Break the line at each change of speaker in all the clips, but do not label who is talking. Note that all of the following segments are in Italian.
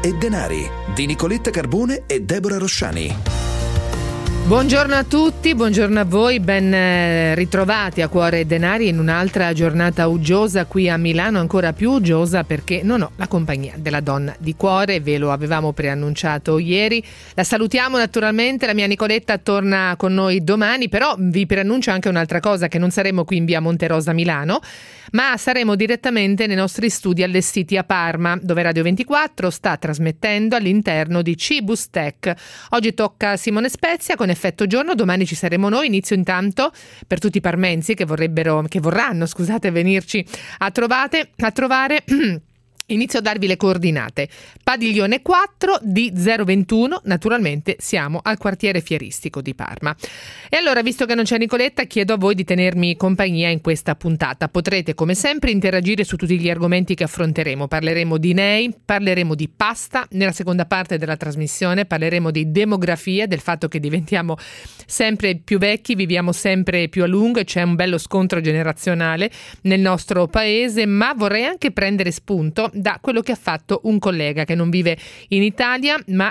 e Denari di Nicoletta Carbone e Deborah Rosciani.
Buongiorno a tutti, buongiorno a voi, ben ritrovati a Cuore e Denari in un'altra giornata uggiosa qui a Milano, ancora più uggiosa perché non ho la compagnia della donna di cuore, ve lo avevamo preannunciato ieri. La salutiamo naturalmente, la mia Nicoletta torna con noi domani, però vi preannuncio anche un'altra cosa, che non saremo qui in via Monterosa Milano, ma saremo direttamente nei nostri studi allestiti a Parma, dove Radio 24 sta trasmettendo all'interno di Cibus Tech. Oggi tocca Simone Spezia con Effetto Giorno, domani ci saremo noi. Inizio intanto per tutti i parmensi che vorranno venirci a trovare Inizio a darvi le coordinate. Padiglione 4 di 021, naturalmente siamo al quartiere fieristico di Parma. E allora, visto che non c'è Nicoletta, chiedo a voi di tenermi compagnia in questa puntata. Potrete, come sempre, interagire su tutti gli argomenti che affronteremo. Parleremo di NEI, parleremo di pasta. Nella seconda parte della trasmissione parleremo di demografia, del fatto che diventiamo sempre più vecchi, viviamo sempre più a lungo e c'è un bello scontro generazionale nel nostro paese, ma vorrei anche prendere spunto da quello che ha fatto un collega che non vive in Italia ma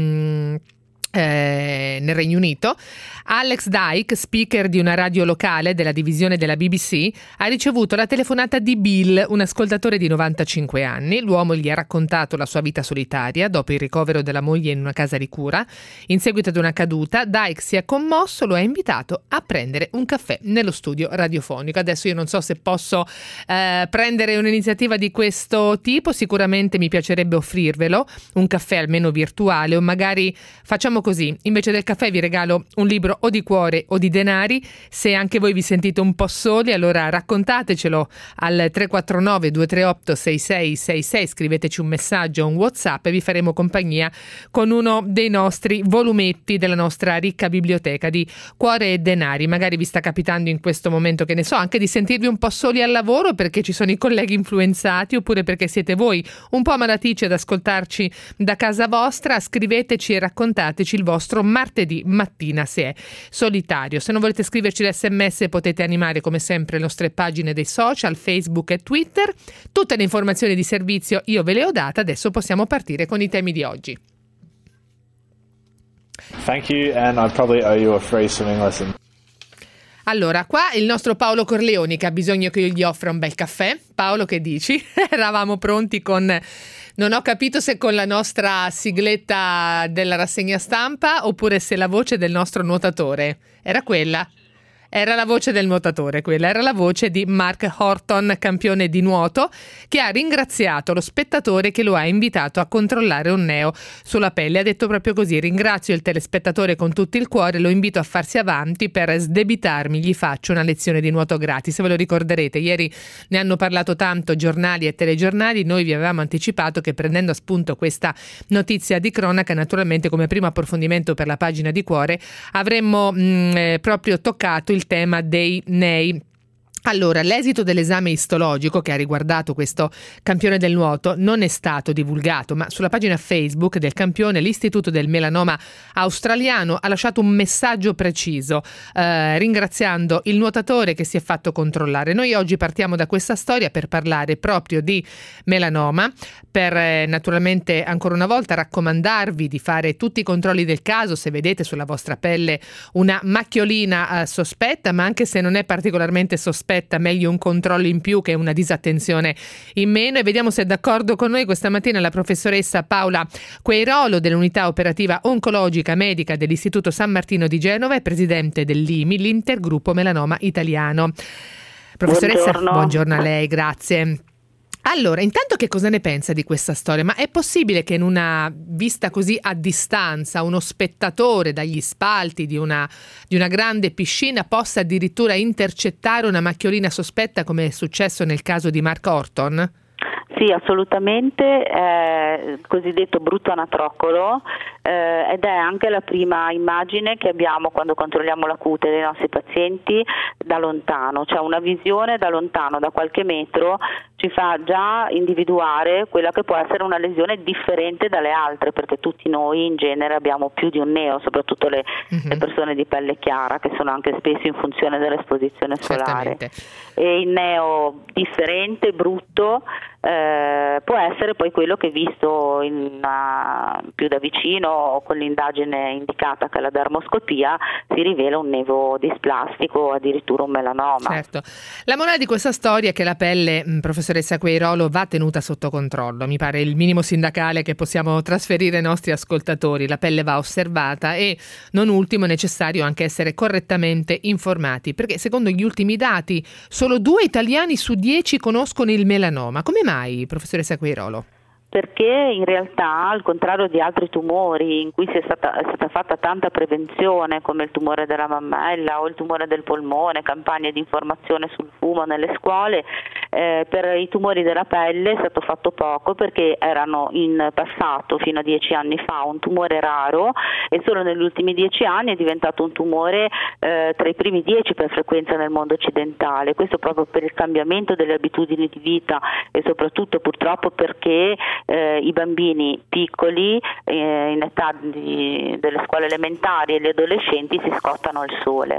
nel Regno Unito. Alex Dyke, speaker di una radio locale della divisione della BBC, ha ricevuto la telefonata di Bill, un ascoltatore di 95 anni. L'uomo gli ha raccontato la sua vita solitaria dopo il ricovero della moglie in una casa di cura. In seguito ad una caduta, Dyke si è commosso, lo ha invitato a prendere un caffè nello studio radiofonico. Adesso io non so se posso prendere un'iniziativa di questo tipo, sicuramente mi piacerebbe offrirvelo, un caffè almeno virtuale, o magari facciamo così, invece del caffè vi regalo un libro o di cuore o di denari. Se anche voi vi sentite un po' soli, allora raccontatecelo al 349 238 6666, scriveteci un messaggio o un WhatsApp e vi faremo compagnia con uno dei nostri volumetti della nostra ricca biblioteca di Cuore e Denari. Magari vi sta capitando in questo momento, che ne so, anche di sentirvi un po' soli al lavoro perché ci sono i colleghi influenzati, oppure perché siete voi un po' malatici ad ascoltarci da casa vostra. Scriveteci e raccontateci il vostro martedì mattina se è solitario. Se non volete scriverci l'SMS potete animare come sempre le nostre pagine dei social, Facebook e Twitter. Tutte le informazioni di servizio io ve le ho date, adesso possiamo partire con i temi di oggi.
Thank you, and I probably owe you a free swimming lesson.
Allora, qua il nostro Paolo Corleoni che ha bisogno che io gli offra un bel caffè. Paolo, che dici? Eravamo pronti con... Non ho capito se con la nostra sigletta della rassegna stampa oppure se la voce del nostro nuotatore. Era quella? Era la voce del nuotatore, quella era la voce di Mark Horton, campione di nuoto, che ha ringraziato lo spettatore che lo ha invitato a controllare un neo sulla pelle. Ha detto proprio così: ringrazio il telespettatore con tutto il cuore, lo invito a farsi avanti, per sdebitarmi gli faccio una lezione di nuoto gratis. Ve lo ricorderete, ieri ne hanno parlato tanto giornali e telegiornali, noi vi avevamo anticipato che prendendo a spunto questa notizia di cronaca, naturalmente come primo approfondimento per la pagina di Cuore, avremmo proprio toccato il tema dei NEI. Allora, l'esito dell'esame istologico che ha riguardato questo campione del nuoto non è stato divulgato, ma sulla pagina Facebook del campione l'Istituto del Melanoma Australiano ha lasciato un messaggio preciso, ringraziando il nuotatore che si è fatto controllare. Noi oggi partiamo da questa storia per parlare proprio di melanoma, per naturalmente ancora una volta raccomandarvi di fare tutti i controlli del caso se vedete sulla vostra pelle una macchiolina sospetta, ma anche se non è particolarmente sospetta, meglio un controllo in più che una disattenzione in meno. E vediamo se è d'accordo con noi questa mattina la professoressa Paola Queirolo dell'unità operativa oncologica medica dell'Istituto San Martino di Genova e presidente dell'IMI, l'Intergruppo Melanoma Italiano. Professoressa, buongiorno a lei, grazie. Allora, intanto che cosa ne pensa di questa storia? Ma è possibile che in una vista così a distanza uno spettatore dagli spalti di una grande piscina possa addirittura intercettare una macchiolina sospetta, come è successo nel caso di Mark Horton?
Sì, assolutamente, cosiddetto brutto anatroccolo, ed è anche la prima immagine che abbiamo quando controlliamo la cute dei nostri pazienti da lontano, cioè una visione da lontano, da qualche metro, ci fa già individuare quella che può essere una lesione differente dalle altre, perché tutti noi in genere abbiamo più di un neo, soprattutto le persone di pelle chiara, che sono anche spesso in funzione dell'esposizione solare.
Certamente.
E il neo differente, brutto, può essere poi quello che visto più da vicino o con l'indagine indicata che è la dermoscopia si rivela un nevo displastico o addirittura un melanoma.
Certo. La morale di questa storia è che la pelle, professoressa Quairolo, va tenuta sotto controllo. Mi pare il minimo sindacale che possiamo trasferire ai nostri ascoltatori. La pelle va osservata e, non ultimo, è necessario anche essere correttamente informati, perché secondo gli ultimi dati solo 2 italiani su 10 conoscono il melanoma. Come mai, professoressa Quairolo?
Perché in realtà, al contrario di altri tumori in cui è stata fatta tanta prevenzione, come il tumore della mammella o il tumore del polmone, campagne di informazione sul fumo nelle scuole, per i tumori della pelle è stato fatto poco, perché erano in passato, fino a 10 anni fa, un tumore raro, e solo negli ultimi 10 anni è diventato un tumore tra i primi 10 per frequenza nel mondo occidentale. Questo proprio per il cambiamento delle abitudini di vita e soprattutto purtroppo perché i bambini piccoli in età delle scuole elementari e gli adolescenti si scottano al sole,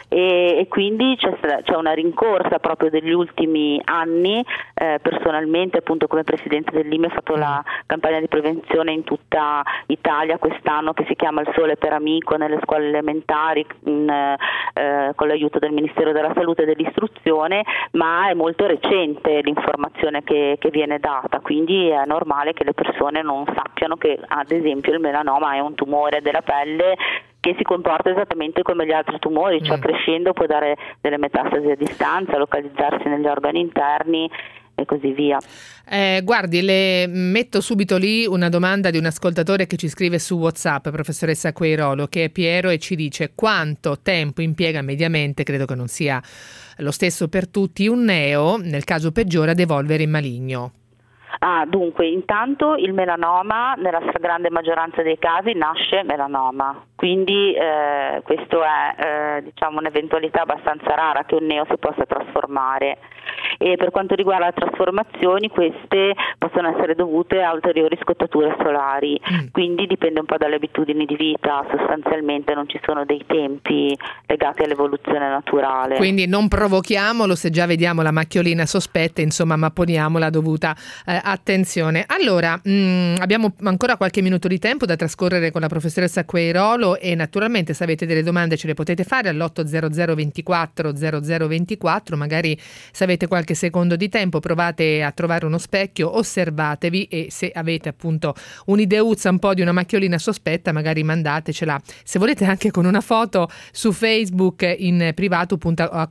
e quindi c'è una rincorsa proprio degli ultimi anni. Personalmente, appunto, come presidente dell'IME ho fatto la campagna di prevenzione in tutta Italia quest'anno, che si chiama Il Sole per Amico, nelle scuole elementari, con l'aiuto del Ministero della Salute e dell'Istruzione, ma è molto recente l'informazione che viene data, quindi è normale che le persone non sappiano che ad esempio il melanoma è un tumore della pelle che si comporta esattamente come gli altri tumori, cioè crescendo può dare delle metastasi a distanza, localizzarsi negli organi interni e così via.
Guardi, le metto subito lì una domanda di un ascoltatore che ci scrive su WhatsApp, professoressa Quairolo, che è Piero, e ci dice: quanto tempo impiega mediamente, credo che non sia lo stesso per tutti, un neo, nel caso peggiore, ad evolvere in maligno?
Dunque, intanto il melanoma nella stragrande maggioranza dei casi nasce melanoma, quindi questo è un'eventualità abbastanza rara che un neo si possa trasformare. E per quanto riguarda le trasformazioni, queste possono essere dovute a ulteriori scottature solari, quindi dipende un po' dalle abitudini di vita, sostanzialmente non ci sono dei tempi legati all'evoluzione naturale.
Quindi non provochiamolo se già vediamo la macchiolina sospetta, insomma, ma poniamo la dovuta attenzione. Allora, abbiamo ancora qualche minuto di tempo da trascorrere con la professoressa Quairolo, e naturalmente se avete delle domande ce le potete fare all'800 24 00 24, magari se avete qualche secondo di tempo provate a trovare uno specchio, osservatevi, e se avete appunto un'ideuzza un po' di una macchiolina sospetta magari mandatecela, se volete anche con una foto, su Facebook in privato, a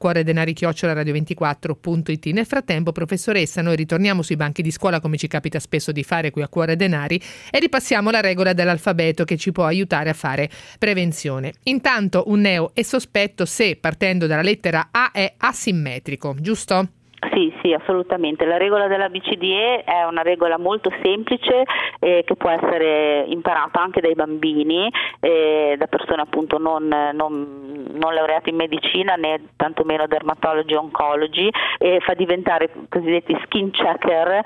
cuoredenari@radio24.it. Nel frattempo, professoressa, noi ritorniamo sui banchi di scuola, come ci capita spesso di fare qui a Cuore Denari, e ripassiamo la regola dell'alfabeto che ci può aiutare a fare prevenzione. Intanto un neo è sospetto se, partendo dalla lettera A, è asimmetrico, giusto?
Sì, assolutamente. La regola dell'ABCDE è una regola molto semplice che può essere imparata anche dai bambini, da persone appunto non laureate in medicina né tantomeno dermatologi o oncologi, e fa diventare cosiddetti skin checker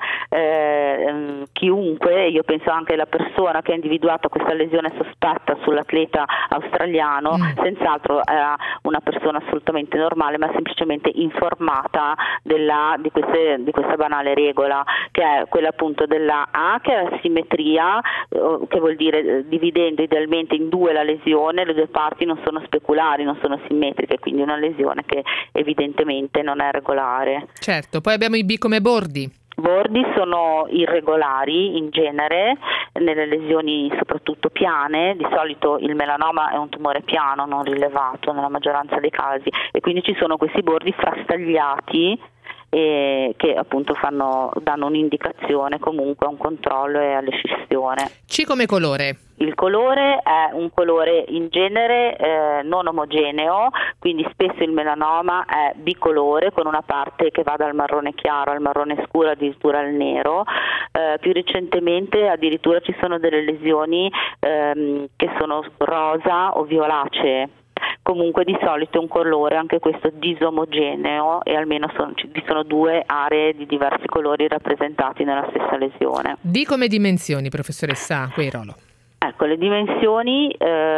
chiunque. Io penso anche la persona che ha individuato questa lesione sospetta sull'atleta australiano, senz'altro era una persona assolutamente normale, ma semplicemente informata di questa banale regola, che è quella appunto della A, che è asimmetria, che vuol dire dividendo idealmente in due la lesione, le due parti non sono speculari, non sono simmetriche, quindi una lesione che evidentemente non è regolare.
Certo, poi abbiamo i B come bordi.
Bordi sono irregolari in genere, nelle lesioni soprattutto piane. Di solito il melanoma è un tumore piano, non rilevato nella maggioranza dei casi, e quindi ci sono questi bordi frastagliati che appunto danno un'indicazione comunque a un controllo e alle scissione.
C come colore.
Il colore è un colore in genere non omogeneo, quindi spesso il melanoma è bicolore, con una parte che va dal marrone chiaro al marrone scuro, addirittura al nero. Più recentemente addirittura ci sono delle lesioni che sono rosa o violacee. comunque di solito un colore anche questo disomogeneo, e almeno vi sono 2 aree di diversi colori rappresentati nella stessa lesione.
Di come dimensioni, professoressa Quairolo?
Ecco, le dimensioni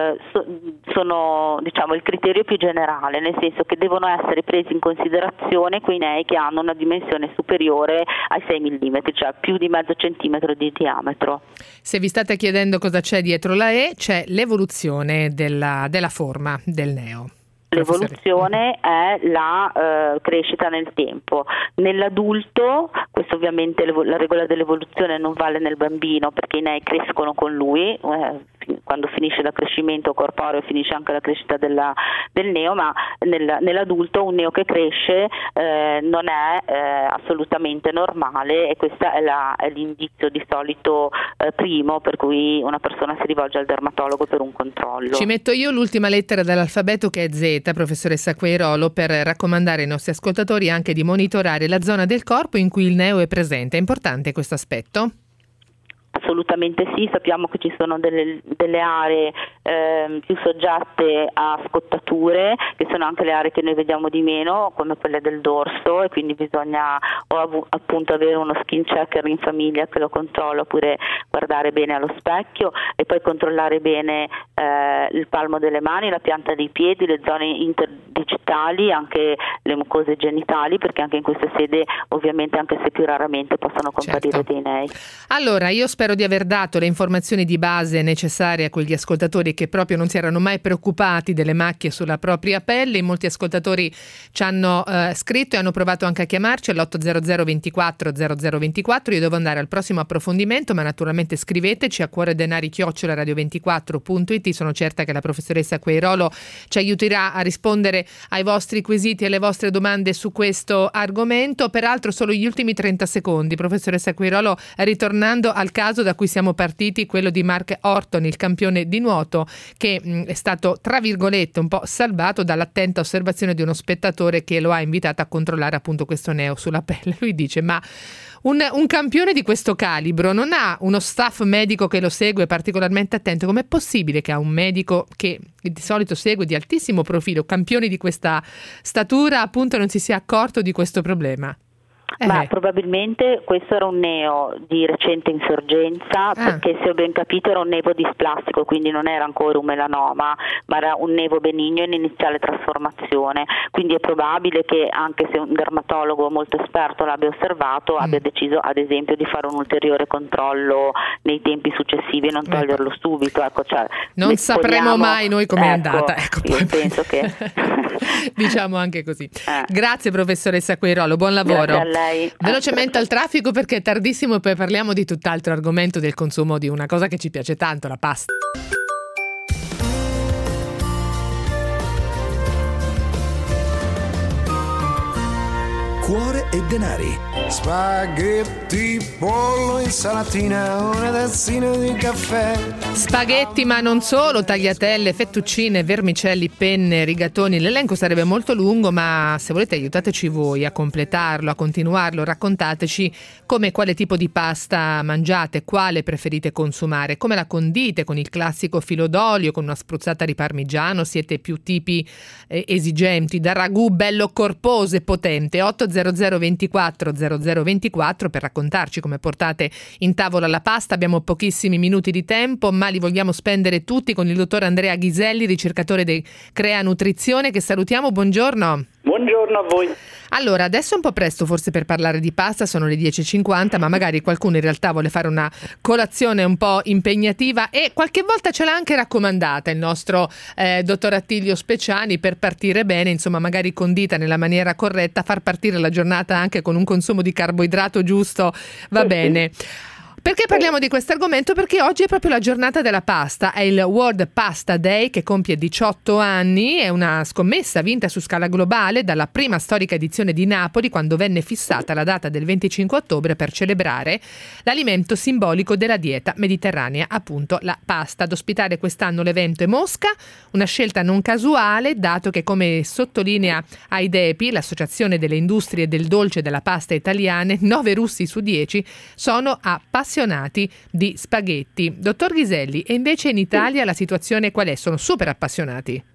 sono, diciamo, il criterio più generale, nel senso che devono essere presi in considerazione quei nei che hanno una dimensione superiore ai 6 mm, cioè più di mezzo centimetro di diametro.
Se vi state chiedendo cosa c'è dietro la E, c'è l'evoluzione della forma del neo.
L'evoluzione è la crescita nel tempo. Nell'adulto, questo ovviamente la regola dell'evoluzione non vale nel bambino, perché i nei crescono con lui, quando finisce l'accrescimento corporeo finisce anche la crescita del neo, ma nell'adulto un neo che cresce non è assolutamente normale, e questo è l'indizio di solito primo per cui una persona si rivolge al dermatologo per un controllo.
Ci metto io l'ultima lettera dell'alfabeto, che è Z, professoressa Quairolo, per raccomandare ai nostri ascoltatori anche di monitorare la zona del corpo in cui il neo è presente. È importante questo aspetto?
Assolutamente sì, sappiamo che ci sono delle aree più soggette a scottature, che sono anche le aree che noi vediamo di meno, come quelle del dorso, e quindi bisogna appunto avere uno skin checker in famiglia che lo controlla, oppure guardare bene allo specchio e poi controllare bene il palmo delle mani, la pianta dei piedi, le zone interdigitali, anche le mucose genitali, perché anche in questa sede ovviamente, anche se più raramente, possono comparire dei nei.
Allora, io spero di aver dato le informazioni di base necessarie a quegli ascoltatori che proprio non si erano mai preoccupati delle macchie sulla propria pelle. Molti ascoltatori ci hanno scritto e hanno provato anche a chiamarci all'800 24 0024. Io devo andare al prossimo approfondimento, ma naturalmente scriveteci a cuoredenari@radio24.it. Sono certa che la professoressa Quairolo ci aiuterà a rispondere ai vostri quesiti e alle vostre domande su questo argomento. Peraltro solo gli ultimi 30 secondi, professoressa Quairolo, ritornando al caso da cui siamo partiti, quello di Mark Horton, il campione di nuoto, che è stato, tra virgolette, un po' salvato dall'attenta osservazione di uno spettatore che lo ha invitato a controllare appunto questo neo sulla pelle. Lui dice: ma un campione di questo calibro non ha uno staff medico che lo segue particolarmente attento? Com'è possibile che ha un medico che di solito segue di altissimo profilo campioni di questa statura appunto non si sia accorto di questo problema?
Ma probabilmente questo era un neo di recente insorgenza, perché se ho ben capito era un nevo displastico, quindi non era ancora un melanoma, ma era un nevo benigno in iniziale trasformazione, quindi è probabile che anche se un dermatologo molto esperto l'abbia osservato abbia deciso ad esempio di fare un ulteriore controllo nei tempi successivi e non toglierlo subito. Ecco, cioè,
non sapremo mai noi com'è andata. Ecco,
io penso che
diciamo anche così. Grazie professoressa Quairolo, buon lavoro.
Grazie a lei.
Velocemente al traffico perché è tardissimo e poi parliamo di tutt'altro argomento, del consumo di una cosa che ci piace tanto, la pasta.
Cuore e denari.
Spaghetti, pollo, insalatina, una tazzina di caffè.
Spaghetti, ma non solo, tagliatelle, fettuccine, vermicelli, penne, rigatoni. L'elenco sarebbe molto lungo, ma se volete aiutateci voi a completarlo, a continuarlo. Raccontateci quale tipo di pasta mangiate, quale preferite consumare, come la condite, con il classico filo d'olio, con una spruzzata di parmigiano, siete più tipi esigenti, da ragù bello corposo e potente. 800 24 0024 per raccontarci come portate in tavola la pasta. Abbiamo pochissimi minuti di tempo, ma li vogliamo spendere tutti con il dottor Andrea Ghiselli, ricercatore di Crea Nutrizione, che salutiamo. Buongiorno.
Buongiorno a voi.
Allora, adesso è un po' presto forse per parlare di pasta, sono le 10:50, ma magari qualcuno in realtà vuole fare una colazione un po' impegnativa e qualche volta ce l'ha anche raccomandata il nostro dottor Attilio Speciani per partire bene, insomma magari condita nella maniera corretta, far partire la giornata anche con un consumo di carboidrato giusto, va bene. Perché parliamo di questo argomento? Perché oggi è proprio la giornata della pasta, è il World Pasta Day che compie 18 anni, è una scommessa vinta su scala globale dalla prima storica edizione di Napoli, quando venne fissata la data del 25 ottobre per celebrare l'alimento simbolico della dieta mediterranea, appunto la pasta. Ad ospitare quest'anno l'evento è Mosca, una scelta non casuale, dato che, come sottolinea AIDEPI, l'Associazione delle Industrie del Dolce e della Pasta Italiane, 9 russi su 10 sono appassionati di spaghetti. Dottor Ghiselli, e invece in Italia la situazione qual è? Sono super appassionati?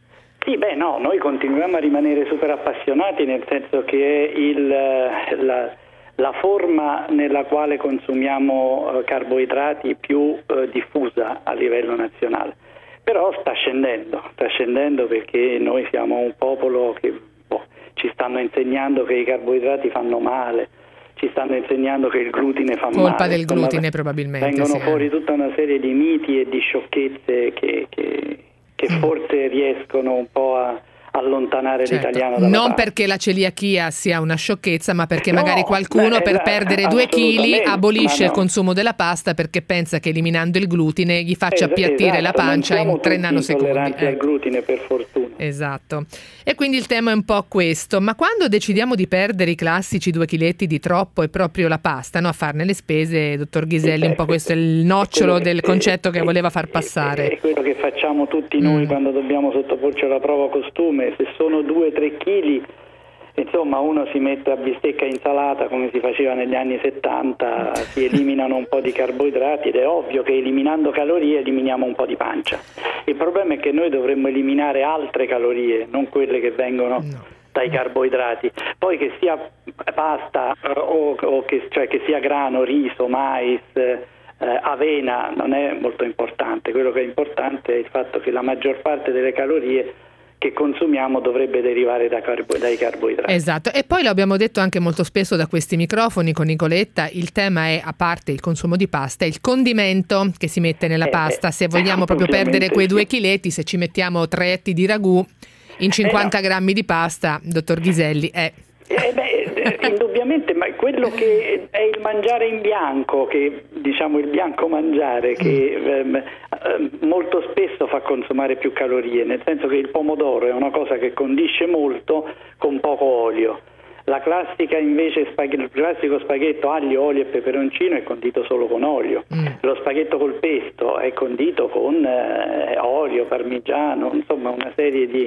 Sì, noi continuiamo a rimanere super appassionati, nel senso che è la forma nella quale consumiamo carboidrati più diffusa a livello nazionale. Però sta scendendo perché noi siamo un popolo che ci stanno insegnando che i carboidrati fanno male, ci stanno insegnando che il glutine fa male.
Colpa del glutine probabilmente.
Vengono fuori tutta una serie di miti e di sciocchezze che forse riescono un po' a allontanare l'italiano dalla
non
parte.
Perché la celiachia sia una sciocchezza, ma perché magari qualcuno per perdere 2 chili abolisce il consumo della pasta perché pensa che eliminando il glutine gli faccia appiattire la pancia in 3 nanosecondi.
Intolleranti al glutine, per fortuna.
Esatto. E quindi il tema è un po' questo. Ma quando decidiamo di perdere i classici 2 chiletti di troppo è proprio la pasta, no? A farne le spese, dottor Ghiselli, un po' questo è il nocciolo del concetto che voleva far passare.
È quello che facciamo tutti noi quando dobbiamo sottoporci alla prova costume. Se sono 2-3 chili, insomma, uno si mette a bistecca e insalata come si faceva negli anni 70, si eliminano un po' di carboidrati ed è ovvio che eliminando calorie eliminiamo un po' di pancia. Il problema è che noi dovremmo eliminare altre calorie, non quelle che vengono dai carboidrati. Poi che sia pasta o che sia grano, riso, mais, avena, non è molto importante. Quello che è importante è il fatto che la maggior parte delle calorie che consumiamo dovrebbe derivare dai carboidrati.
Esatto, e poi lo abbiamo detto anche molto spesso da questi microfoni con Nicoletta, il tema è, a parte il consumo di pasta, il condimento che si mette nella pasta. Se vogliamo proprio perdere quei 2 chiletti, se ci mettiamo 3 etti di ragù in 50 grammi di pasta, dottor Ghiselli,
indubbiamente, ma quello che è il mangiare in bianco, che diciamo il bianco mangiare, che molto spesso fa consumare più calorie, nel senso che il pomodoro è una cosa che condisce molto con poco olio. La classica invece il classico spaghetto aglio, olio e peperoncino è condito solo con olio. Lo spaghetto col pesto è condito con olio, parmigiano, insomma una serie di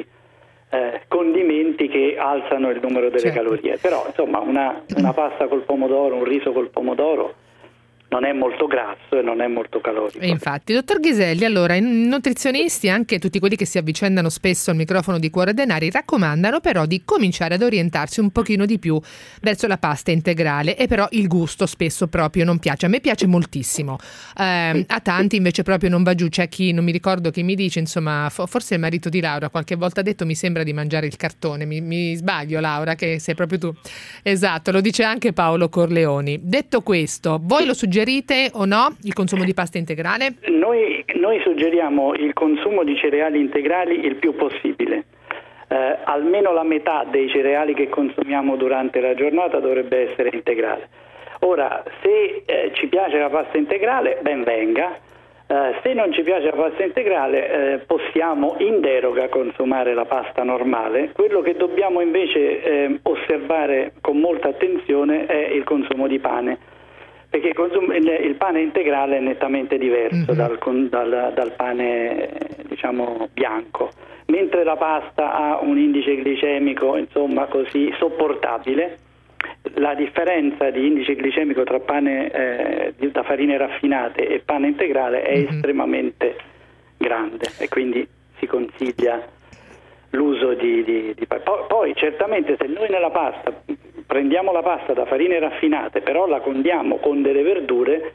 condimenti che alzano il numero delle calorie. Però insomma una pasta col pomodoro, un riso col pomodoro non è molto grasso e non è molto calorico.
E infatti, dottor Ghiselli, allora i nutrizionisti, anche tutti quelli che si avvicendano spesso al microfono di Cuore Denari, raccomandano però di cominciare ad orientarsi un pochino di più verso la pasta integrale, e però il gusto spesso proprio non piace. A me piace moltissimo, a tanti invece proprio non va giù. C'è chi, non mi ricordo chi mi dice, insomma, forse il marito di Laura qualche volta ha detto mi sembra di mangiare il cartone. Mi sbaglio, Laura, che sei proprio tu? Esatto, lo dice anche Paolo Corleoni. Detto questo, voi lo suggerite o no il consumo di pasta integrale?
Noi suggeriamo il consumo di cereali integrali il più possibile. Almeno la metà dei cereali che consumiamo durante la giornata dovrebbe essere integrale. Ora, se ci piace la pasta integrale, ben venga. Se non ci piace la pasta integrale, possiamo in deroga consumare la pasta normale. Quello che dobbiamo invece osservare con molta attenzione è il consumo di pane, perché il pane integrale è nettamente diverso dal pane diciamo bianco, mentre la pasta ha un indice glicemico insomma così sopportabile. La differenza di indice glicemico tra pane da farine raffinate e pane integrale è estremamente grande, e quindi si consiglia l'uso di poi certamente se noi nella pasta prendiamo la pasta da farine raffinate però la condiamo con delle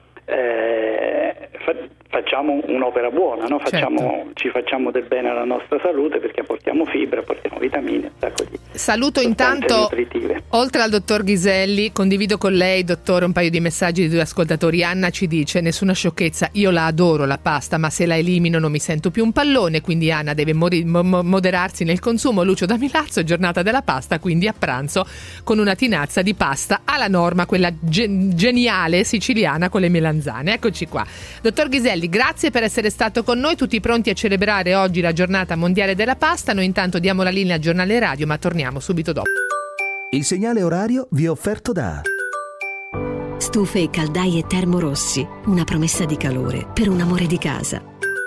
verdure, facciamo un'opera buona, no? Ci facciamo del bene alla nostra salute, perché apportiamo fibra, apportiamo vitamine, un sacco di
saluto intanto
nutritive.
Oltre al dottor Ghiselli, condivido con lei, dottore, un paio di messaggi di 2 ascoltatori. Anna ci dice: nessuna sciocchezza, io la adoro la pasta, ma se la elimino non mi sento più un pallone, quindi Anna deve moderarsi nel consumo. Lucio da Milazzo, giornata della pasta, quindi a pranzo con una tinazza di pasta alla norma, quella geniale siciliana con le melanzane. Eccoci qua. Dottor Ghiselli, grazie per essere stato con noi, tutti pronti a celebrare oggi la giornata mondiale della pasta. Noi intanto diamo la linea al giornale radio, ma torniamo subito dopo.
Il segnale orario vi è offerto da
Stufe e caldaie Termorossi, una promessa di calore per un amore di casa.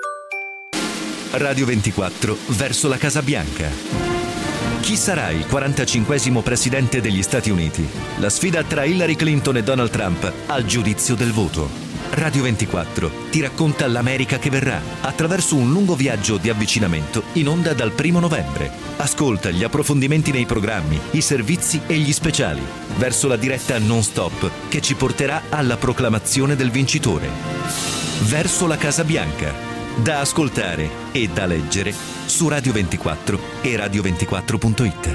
Radio 24 verso la Casa Bianca. Chi sarà il 45esimo presidente degli Stati Uniti? La sfida tra Hillary Clinton e Donald Trump al giudizio del voto. Radio 24 ti racconta l'America che verrà attraverso un lungo viaggio di avvicinamento in onda dal 1 novembre. Ascolta gli approfondimenti nei programmi, i servizi e gli speciali, verso la diretta non-stop che ci porterà alla proclamazione del vincitore. Verso la Casa Bianca, da ascoltare e da leggere su Radio 24 e radio24.it.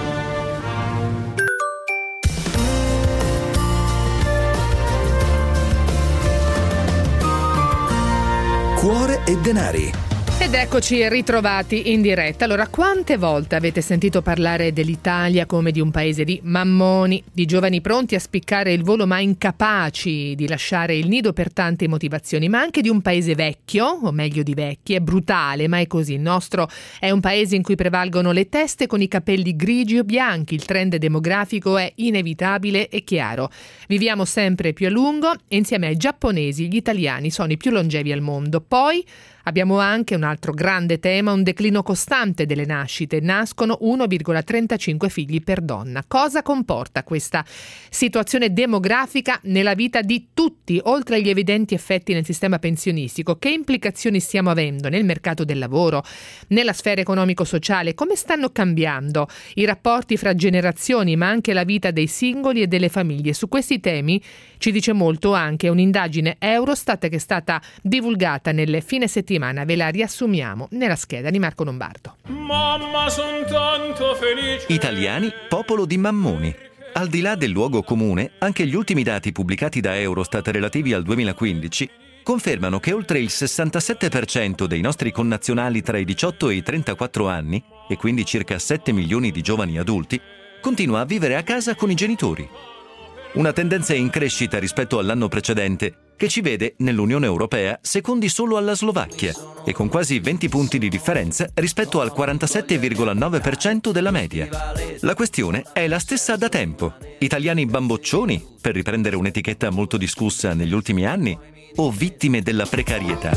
Cuore e denari.
Ed eccoci ritrovati in diretta. Allora, quante volte avete sentito parlare dell'Italia come di un paese di mammoni, di giovani pronti a spiccare il volo ma incapaci di lasciare il nido per tante motivazioni, ma anche di un paese vecchio, o meglio di vecchi, è brutale, ma è così. Il nostro è un paese in cui prevalgono le teste con i capelli grigi o bianchi, il trend demografico è inevitabile e chiaro. Viviamo sempre più a lungo e insieme ai giapponesi gli italiani sono i più longevi al mondo. Poi abbiamo anche un altro grande tema, un declino costante delle nascite. Nascono 1,35 figli per donna. Cosa comporta questa situazione demografica nella vita di tutti, oltre agli evidenti effetti nel sistema pensionistico? Che implicazioni stiamo avendo nel mercato del lavoro, nella sfera economico-sociale? Come stanno cambiando i rapporti fra generazioni, ma anche la vita dei singoli e delle famiglie? Su questi temi ci dice molto anche un'indagine Eurostat che è stata divulgata nel fine settimana. Ve la riassumiamo nella scheda di Marco Lombardo.
Mamma, son tanto felice.
Italiani, popolo di mammoni. Al di là del luogo comune, anche gli ultimi dati pubblicati da Eurostat relativi al 2015 confermano che oltre il 67% dei nostri connazionali tra i 18 e i 34 anni, e quindi circa 7 milioni di giovani adulti, continua a vivere a casa con i genitori. Una tendenza in crescita rispetto all'anno precedente, che ci vede nell'Unione Europea secondi solo alla Slovacchia e con quasi 20 punti di differenza rispetto al 47,9% della media. La questione è la stessa da tempo. Italiani bamboccioni, per riprendere un'etichetta molto discussa negli ultimi anni, o vittime della precarietà?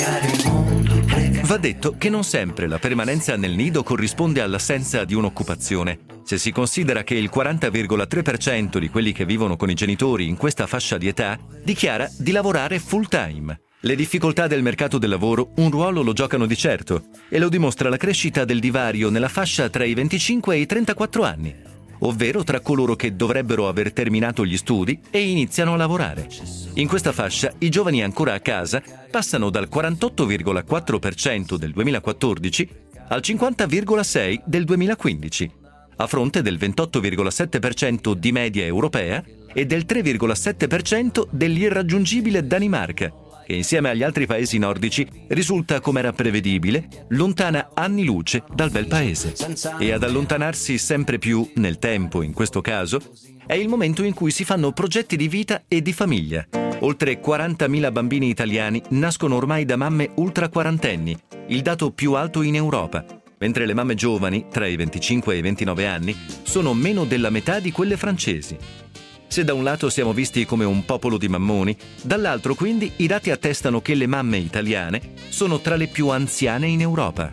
Va detto che non sempre la permanenza nel nido corrisponde all'assenza di un'occupazione. Se si considera che il 40,3% di quelli che vivono con i genitori in questa fascia di età dichiara di lavorare full time. Le difficoltà del mercato del lavoro un ruolo lo giocano di certo e lo dimostra la crescita del divario nella fascia tra i 25 e i 34 anni, ovvero tra coloro che dovrebbero aver terminato gli studi e iniziano a lavorare. In questa fascia i giovani ancora a casa passano dal 48,4% del 2014 al 50,6% del 2015, a fronte del 28,7% di media europea e del 3,7% dell'irraggiungibile Danimarca, che insieme agli altri paesi nordici risulta, come era prevedibile, lontana anni luce dal bel paese. E ad allontanarsi sempre più nel tempo, in questo caso, è il momento in cui si fanno progetti di vita e di famiglia. Oltre 40.000 bambini italiani nascono ormai da mamme ultra quarantenni, il dato più alto in Europa, mentre le mamme giovani, tra i 25 e i 29 anni, sono meno della metà di quelle francesi. Se da un lato siamo visti come un popolo di mammoni, dall'altro quindi i dati attestano che le mamme italiane sono tra le più anziane in Europa.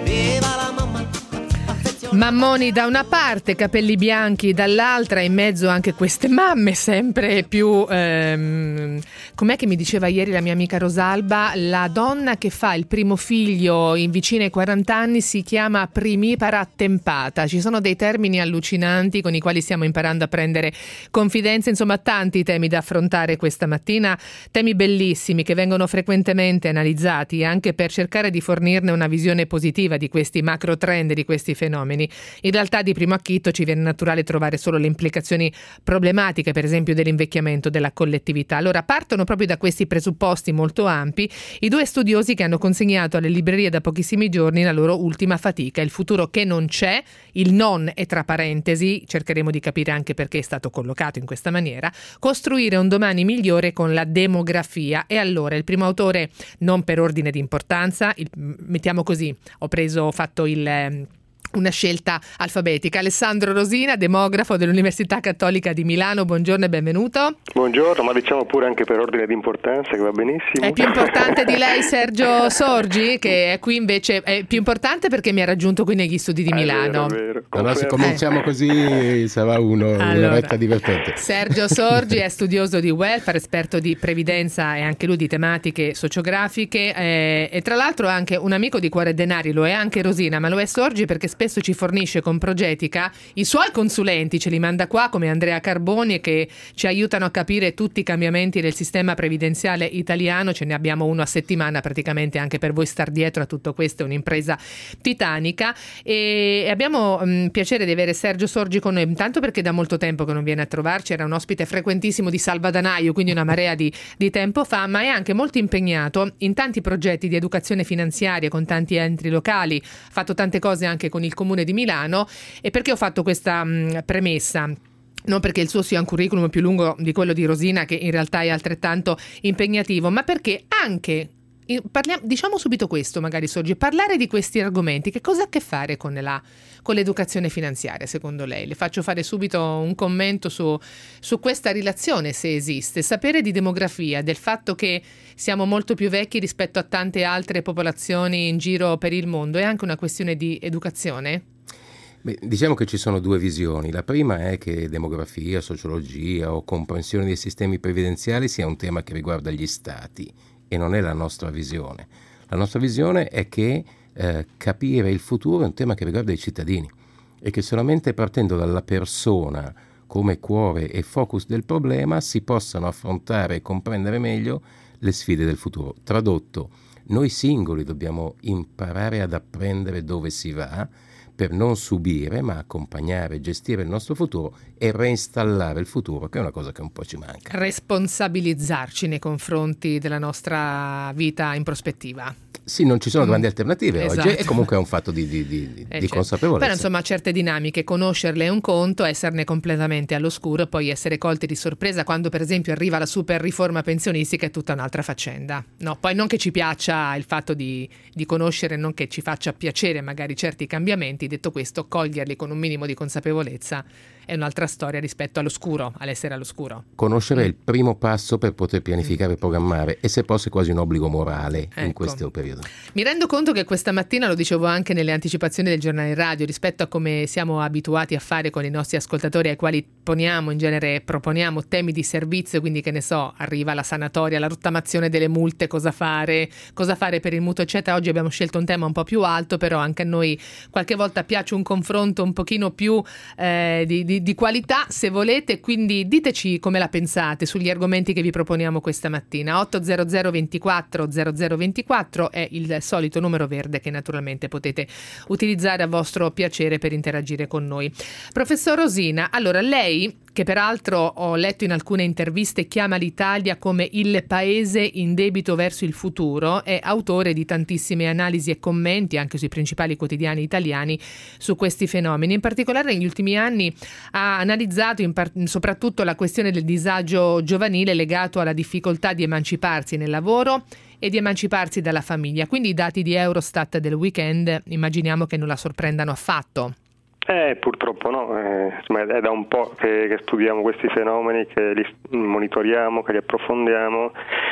Mammoni da una parte, capelli bianchi dall'altra, in mezzo anche queste mamme sempre più, com'è che mi diceva ieri la mia amica Rosalba, la donna che fa il primo figlio in vicino ai 40 anni si chiama primipara attempata. Ci sono dei termini allucinanti con i quali stiamo imparando a prendere confidenza, insomma tanti temi da affrontare questa mattina, temi bellissimi che vengono frequentemente analizzati anche per cercare di fornirne una visione positiva di questi macro trend, di questi fenomeni. In realtà di primo acchito ci viene naturale trovare solo le implicazioni problematiche, per esempio dell'invecchiamento della collettività. Allora partono proprio da questi presupposti molto ampi i due studiosi che hanno consegnato alle librerie da pochissimi giorni la loro ultima fatica, Il futuro che non c'è, il non è tra parentesi, cercheremo di capire anche perché è stato collocato in questa maniera, costruire un domani migliore con la demografia. E allora il primo autore, non per ordine di importanza, mettiamo così, ho fatto una scelta alfabetica. Alessandro Rosina, demografo dell'Università Cattolica di Milano, buongiorno e benvenuto.
Buongiorno, ma diciamo pure anche per ordine di importanza, che va benissimo.
È più importante di lei Sergio Sorgi, che è qui invece, è più importante perché mi ha raggiunto qui negli studi di Milano.
È vero.
Allora se cominciamo così sarà una retta divertente.
Sergio Sorgi è studioso di welfare, esperto di previdenza e anche lui di tematiche sociografiche, e tra l'altro è anche un amico di Cuore e Denari, lo è anche Rosina, ma lo è Sorgi perché spesso ci fornisce con Progetica i suoi consulenti, ce li manda qua come Andrea Carboni, che ci aiutano a capire tutti i cambiamenti del sistema previdenziale italiano. Ce ne abbiamo uno a settimana praticamente, anche per voi star dietro a tutto questo è un'impresa titanica, e abbiamo piacere di avere Sergio Sorgi con noi, intanto perché da molto tempo che non viene a trovarci, era un ospite frequentissimo di Salvadanaio, quindi una marea di tempo fa, ma è anche molto impegnato in tanti progetti di educazione finanziaria con tanti enti locali, ha fatto tante cose anche con il Comune di Milano. E perché ho fatto questa premessa? Non perché il suo sia un curriculum più lungo di quello di Rosina, che in realtà è altrettanto impegnativo, ma perché anche diciamo subito questo, magari Sorgi, parlare di questi argomenti, che cosa ha a che fare con l'educazione finanziaria secondo lei? Le faccio fare subito un commento su questa relazione, se esiste. Sapere di demografia, del fatto che siamo molto più vecchi rispetto a tante altre popolazioni in giro per il mondo, è anche una questione di educazione?
Beh, diciamo che ci sono due visioni. La prima è che demografia, sociologia o comprensione dei sistemi previdenziali sia un tema che riguarda gli stati, e non è la nostra visione. La nostra visione è che capire il futuro è un tema che riguarda i cittadini, e che solamente partendo dalla persona come cuore e focus del problema si possano affrontare e comprendere meglio le sfide del futuro. Tradotto, noi singoli dobbiamo imparare ad apprendere dove si va per non subire, ma accompagnare e gestire il nostro futuro e reinstallare il futuro, che è una cosa che un po' ci manca.
Responsabilizzarci nei confronti della nostra vita in prospettiva.
Sì, non ci sono grandi alternative
esatto.
Oggi, e comunque è un fatto di
certo.
consapevolezza.
Però insomma certe dinamiche, conoscerle è un conto, esserne completamente all'oscuro e poi essere colti di sorpresa quando per esempio arriva la super riforma pensionistica è tutta un'altra faccenda. No, poi non che ci piaccia il fatto di conoscere, non che ci faccia piacere magari certi cambiamenti, detto questo, coglierli con un minimo di consapevolezza è un'altra storia rispetto all'oscuro, all'essere all'oscuro.
Conoscere è il primo passo per poter pianificare e programmare, e se posso è quasi un obbligo morale in questo periodo.
Mi rendo conto che questa mattina, lo dicevo anche nelle anticipazioni del giornale radio, rispetto a come siamo abituati a fare con i nostri ascoltatori ai quali poniamo, in genere proponiamo temi di servizio, quindi che ne so, arriva la sanatoria, la rottamazione delle multe, cosa fare per il mutuo eccetera. Oggi abbiamo scelto un tema un po' più alto, però anche a noi qualche volta piace un confronto un pochino più di qualità, se volete, quindi diteci come la pensate sugli argomenti che vi proponiamo questa mattina. 800 24 0024 è il solito numero verde che naturalmente potete utilizzare a vostro piacere per interagire con noi. Professor Rosina, allora lei, che peraltro ho letto in alcune interviste chiama l'Italia come il paese in debito verso il futuro, è autore di tantissime analisi e commenti anche sui principali quotidiani italiani su questi fenomeni. In particolare negli ultimi anni ha analizzato soprattutto la questione del disagio giovanile legato alla difficoltà di emanciparsi nel lavoro e di emanciparsi dalla famiglia. Quindi i dati di Eurostat del weekend immaginiamo che non la sorprendano affatto.
Purtroppo no, è da un po' che studiamo questi fenomeni, che li monitoriamo, che li approfondiamo,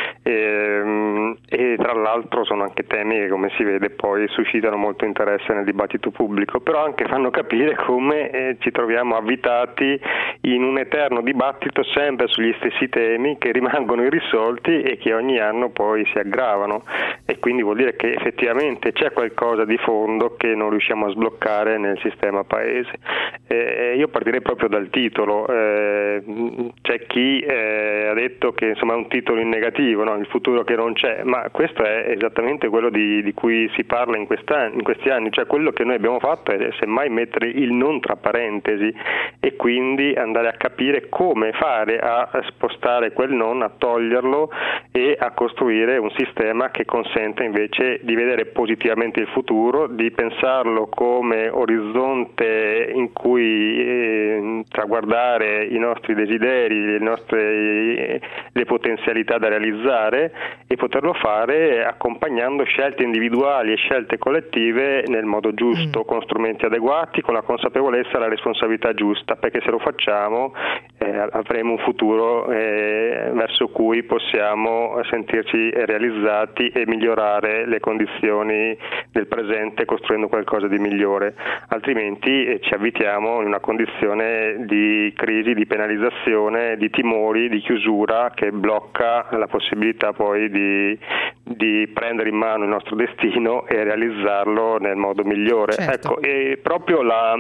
e tra l'altro sono anche temi che, come si vede, poi suscitano molto interesse nel dibattito pubblico, però anche fanno capire come ci troviamo avvitati in un eterno dibattito sempre sugli stessi temi che rimangono irrisolti e che ogni anno poi si aggravano, e quindi vuol dire che effettivamente c'è qualcosa di fondo che non riusciamo a sbloccare nel sistema paese. Io partirei proprio dal titolo. C'è chi ha detto che insomma è un titolo in negativo, no? Il futuro che non c'è, ma questo è esattamente quello di cui si parla in questi anni, cioè quello che noi abbiamo fatto è semmai mettere il non tra parentesi e quindi andare a capire come fare a spostare quel non, a toglierlo e a costruire un sistema che consente invece di vedere positivamente il futuro, di pensarlo come orizzonte in cui traguardare i nostri desideri, le potenzialità da realizzare, e poterlo poterlo fare accompagnando scelte individuali e scelte collettive nel modo giusto, con strumenti adeguati, con la consapevolezza e la responsabilità giusta, perché se lo facciamo avremo un futuro verso cui possiamo sentirci realizzati e migliorare le condizioni del presente costruendo qualcosa di migliore, altrimenti ci avvitiamo in una condizione di crisi, di penalizzazione, di timori, di chiusura che blocca la possibilità poi di prendere in mano il nostro destino e realizzarlo nel modo migliore.
Certo.
Ecco, e proprio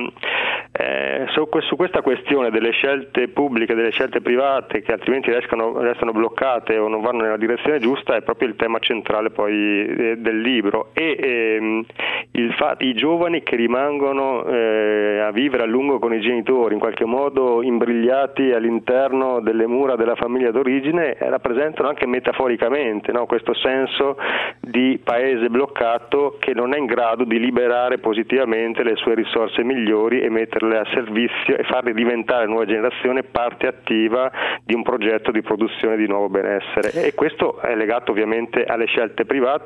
su questa questione delle scelte pubbliche, delle scelte private che altrimenti restano bloccate o non vanno nella direzione giusta, è proprio il tema centrale poi del libro, e i giovani che rimangono a vivere a lungo con i genitori, in qualche modo imbrigliati all'interno delle mura della famiglia d'origine, rappresentano anche metaforicamente, no? Questo senso di paese bloccato che non è in grado di liberare positivamente le sue risorse migliori e metterle a servizio e farle diventare nuova generazione parte attiva di un progetto di produzione di nuovo benessere. E questo è legato ovviamente alle scelte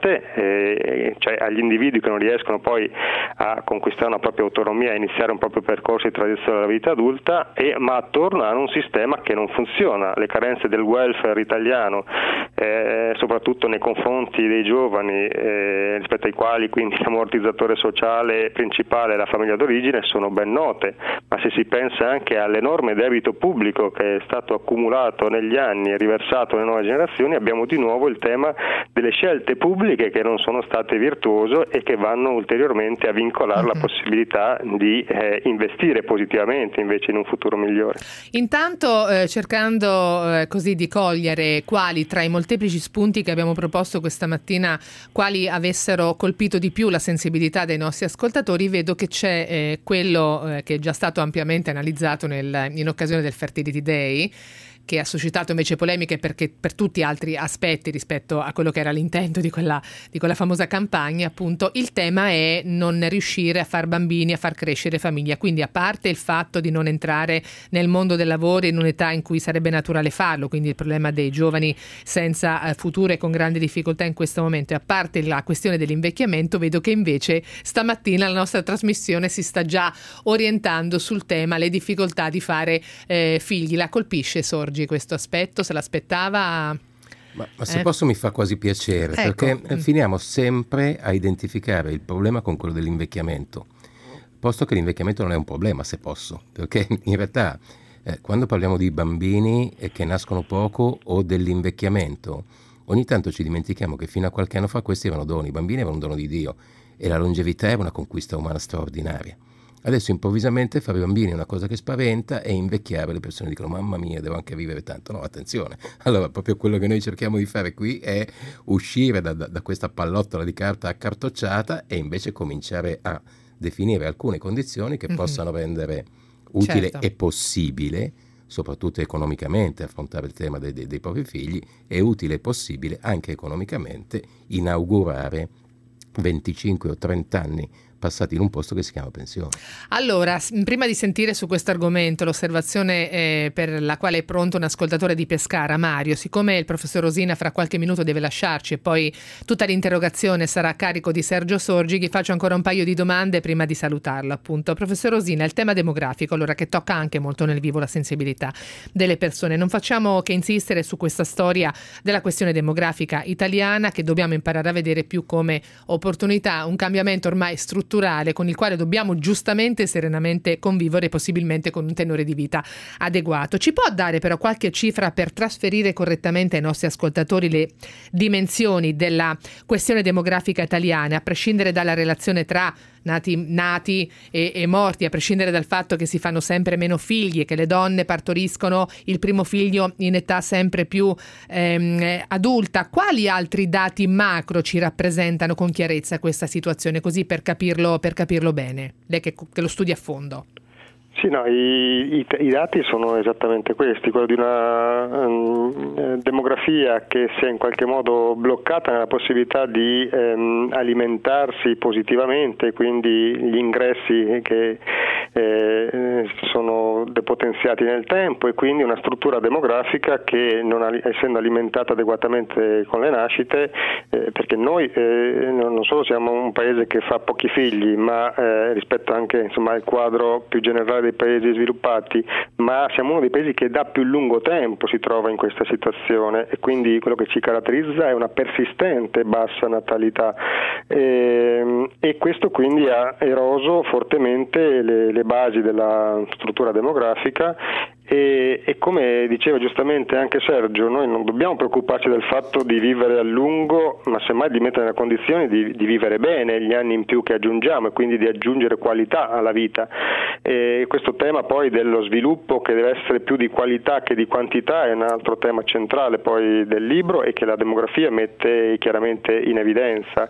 private, cioè agli individui che non riescono poi a conquistare una propria autonomia, a iniziare un proprio percorso di transizione alla vita adulta, ma attorno hanno un sistema che non funziona. Le carenze del welfare italiano, soprattutto nei confronti dei giovani, rispetto ai quali quindi l'ammortizzatore sociale principale è la famiglia d'origine, sono ben note, ma se si pensa anche all'enorme debito pubblico che è stato accumulato negli anni e riversato nelle nuove generazioni, abbiamo di nuovo il tema delle scelte pubbliche che non sono state virtuose e che vanno ulteriormente a vincolare la possibilità di investire positivamente invece in un futuro migliore.
Intanto cercando così di cogliere quali tra i molteplici spunti che abbiamo proposto questa mattina, quali avessero colpito di più la sensibilità dei nostri ascoltatori, vedo che c'è quello che è già stato ampiamente analizzato in occasione del Fertility Day, che ha suscitato invece polemiche perché per tutti altri aspetti rispetto a quello che era l'intento di quella famosa campagna. Appunto, il tema è non riuscire a far bambini, a far crescere famiglia. Quindi, a parte il fatto di non entrare nel mondo del lavoro in un'età in cui sarebbe naturale farlo, quindi il problema dei giovani senza futuro e con grandi difficoltà in questo momento, e a parte la questione dell'invecchiamento, vedo che invece stamattina la nostra trasmissione si sta già orientando sul tema, le difficoltà di fare figli. La colpisce, Sorgi, questo aspetto? Se l'aspettava?
Ma se posso, mi fa quasi piacere,
ecco.
Perché finiamo sempre a identificare il problema con quello dell'invecchiamento, posto che l'invecchiamento non è un problema, se posso, perché in realtà quando parliamo di bambini che nascono poco o dell'invecchiamento, ogni tanto ci dimentichiamo che fino a qualche anno fa questi erano doni, i bambini erano un dono di Dio e la longevità era una conquista umana straordinaria. Adesso improvvisamente fare bambini è una cosa che spaventa, e invecchiare le persone dicono mamma mia, devo anche vivere tanto. No, attenzione. Allora proprio quello che noi cerchiamo di fare qui è uscire da questa pallottola di carta accartocciata e invece cominciare a definire alcune condizioni che possano rendere utile e possibile, soprattutto economicamente, affrontare il tema dei propri figli, e utile e possibile anche economicamente inaugurare 25 o 30 anni passati in un posto che si chiama pensione.
Allora, prima di sentire su questo argomento l'osservazione per la quale è pronto un ascoltatore di Pescara, Mario, siccome il professor Rosina fra qualche minuto deve lasciarci e poi tutta l'interrogazione sarà a carico di Sergio Sorgi, gli faccio ancora un paio di domande prima di salutarlo. Appunto, professor Rosina, il tema demografico, allora, che tocca anche molto nel vivo la sensibilità delle persone. Non facciamo che insistere su questa storia della questione demografica italiana, che dobbiamo imparare a vedere più come opportunità, un cambiamento ormai strutturale con il quale dobbiamo giustamente e serenamente convivere, possibilmente con un tenore di vita adeguato. Ci può dare però qualche cifra per trasferire correttamente ai nostri ascoltatori le dimensioni della questione demografica italiana, a prescindere dalla relazione tra nati e morti, a prescindere dal fatto che si fanno sempre meno figli e che le donne partoriscono il primo figlio in età sempre più adulta? Quali altri dati macro ci rappresentano con chiarezza questa situazione, così per capirlo bene, lei che lo studia a fondo?
Sì, no, i dati sono esattamente questi, quello di una demografia che si è in qualche modo bloccata nella possibilità di alimentarsi positivamente, quindi gli ingressi che sono depotenziati nel tempo, e quindi una struttura demografica che essendo alimentata adeguatamente con le nascite, perché noi non solo siamo un paese che fa pochi figli, ma rispetto anche al quadro più generale dei paesi sviluppati, ma siamo uno dei paesi che da più lungo tempo si trova in questa situazione, e quindi quello che ci caratterizza è una persistente bassa natalità, e questo quindi ha eroso fortemente le basi della struttura demografica. E come diceva giustamente anche Sergio, noi non dobbiamo preoccuparci del fatto di vivere a lungo, ma semmai di mettere nelle condizioni di vivere bene gli anni in più che aggiungiamo, e quindi di aggiungere qualità alla vita. E questo tema poi dello sviluppo, che deve essere più di qualità che di quantità, è un altro tema centrale poi del libro, e che la demografia mette chiaramente in evidenza.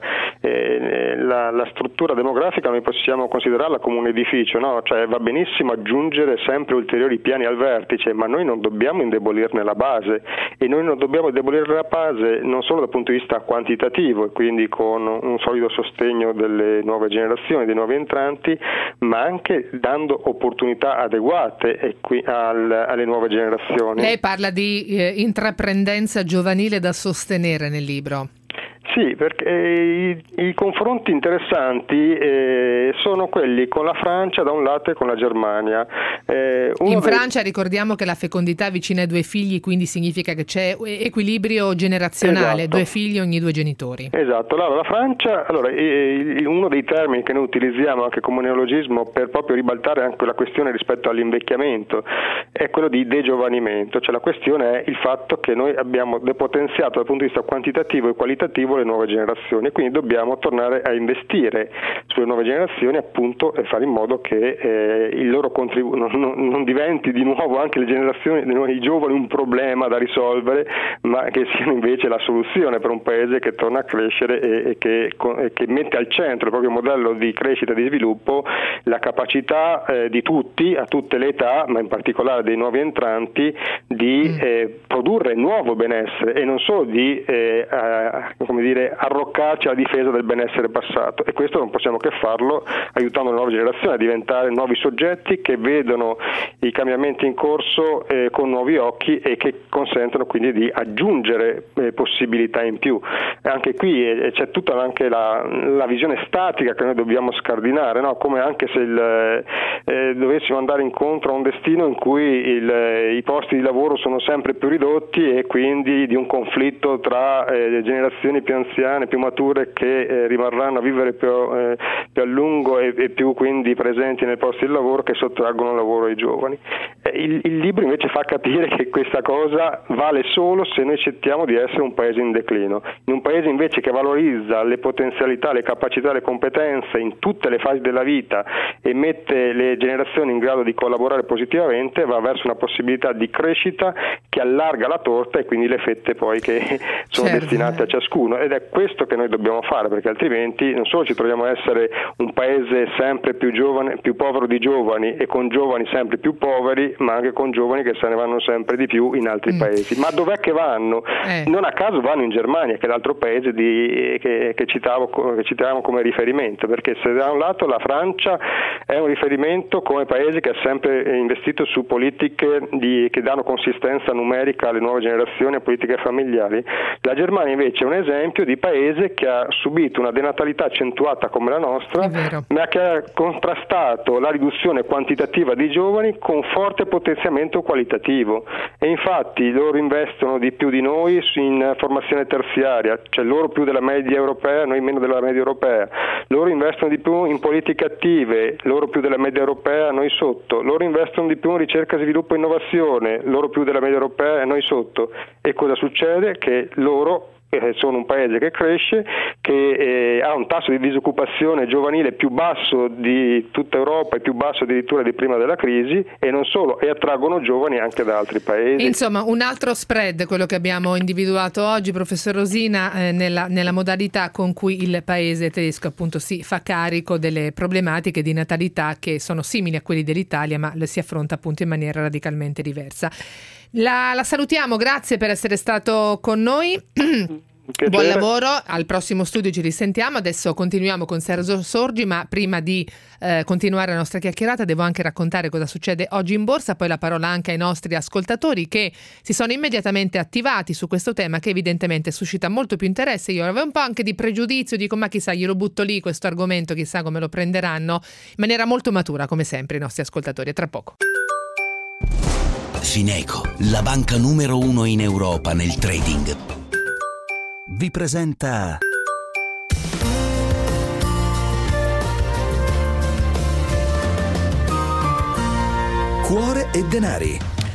La struttura demografica noi possiamo considerarla come un edificio, no? Cioè va benissimo aggiungere sempre ulteriori piani al vertice, ma noi non dobbiamo indebolirne la base, e noi non dobbiamo indebolire la base non solo dal punto di vista quantitativo, e quindi con un solido sostegno delle nuove generazioni, dei nuovi entranti, ma anche dando opportunità adeguate alle nuove generazioni.
Lei parla di intraprendenza giovanile da sostenere nel libro.
Sì, perché i confronti interessanti sono quelli con la Francia da un lato e con la Germania.
In Francia ricordiamo che la fecondità è vicina ai 2 figli, quindi significa che c'è equilibrio generazionale,
esatto.
2 figli ogni 2 genitori.
Esatto, la Francia, uno dei termini che noi utilizziamo anche come neologismo per proprio ribaltare anche la questione rispetto all'invecchiamento è quello di degiovanimento, cioè la questione è il fatto che noi abbiamo depotenziato dal punto di vista quantitativo e qualitativo le nuove generazioni, e quindi dobbiamo tornare a investire sulle nuove generazioni, appunto, e fare in modo che il loro contributo non diventi di nuovo anche le generazioni, i giovani, un problema da risolvere, ma che siano invece la soluzione per un paese che torna a crescere e che mette al centro il proprio modello di crescita e di sviluppo la capacità di tutti, a tutte le età, ma in particolare dei nuovi entranti, di produrre nuovo benessere, e non solo di arroccarci alla difesa del benessere passato. E questo non possiamo che farlo aiutando le nuove generazioni a diventare nuovi soggetti che vedono i cambiamenti in corso con nuovi occhi, e che consentono quindi di aggiungere possibilità in più. Anche qui c'è tutta anche la visione statica che noi dobbiamo scardinare, no? Come anche se dovessimo andare incontro a un destino in cui i posti di lavoro sono sempre più ridotti, e quindi di un conflitto tra generazioni più anziane, più mature, che rimarranno a vivere più a lungo e più quindi presenti nei posti di lavoro, che sottraggono il lavoro ai giovani. Il libro invece fa capire che questa cosa vale solo se noi accettiamo di essere un paese in declino. In un paese invece che valorizza le potenzialità, le capacità, le competenze in tutte le fasi della vita, e mette le generazioni in grado di collaborare positivamente, va verso una possibilità di crescita che allarga la torta, e quindi le fette poi che sono destinate a ciascuno. Ed è questo che noi dobbiamo fare, perché altrimenti non solo ci troviamo a essere un paese sempre più giovane, più povero di giovani, e con giovani sempre più poveri, ma anche con giovani che se ne vanno sempre di più in altri paesi. Ma dov'è che vanno? Non a caso vanno in Germania, che è l'altro paese che citavamo come riferimento, perché se da un lato la Francia è un riferimento come paese che ha sempre investito su politiche che danno consistenza numerica alle nuove generazioni, a politiche familiari, la Germania invece è un esempio di paese che ha subito una denatalità accentuata come la nostra, ma che ha contrastato la riduzione quantitativa dei giovani con forte potenziamento qualitativo, e infatti loro investono di più di noi in formazione terziaria, cioè loro più della media europea, noi meno della media europea, loro investono di più in politiche attive, loro più della media europea, noi sotto, loro investono di più in ricerca, sviluppo e innovazione, loro più della media europea e noi sotto. E cosa succede? Che loro sono un paese che cresce, che ha un tasso di disoccupazione giovanile più basso di tutta Europa e più basso addirittura di prima della crisi, e non solo, e attraggono giovani anche da altri paesi.
Insomma, un altro spread, quello che abbiamo individuato oggi, professor Rosina, nella modalità con cui il paese tedesco appunto si fa carico delle problematiche di natalità che sono simili a quelli dell'Italia, ma le si affronta appunto in maniera radicalmente diversa. La salutiamo, grazie per essere stato con noi. Buon lavoro, al prossimo studio ci risentiamo. Adesso continuiamo con Sergio Sorgi, ma prima di continuare la nostra chiacchierata devo anche raccontare cosa succede oggi in borsa, poi la parola anche ai nostri ascoltatori che si sono immediatamente attivati su questo tema che evidentemente suscita molto più interesse. Io avevo un po' anche di pregiudizio, dico ma chissà, glielo butto lì questo argomento, chissà come lo prenderanno, in maniera molto matura come sempre i nostri ascoltatori. A tra poco.
Fineco, la banca numero 1 in Europa nel trading, vi presenta
Cuore e denari.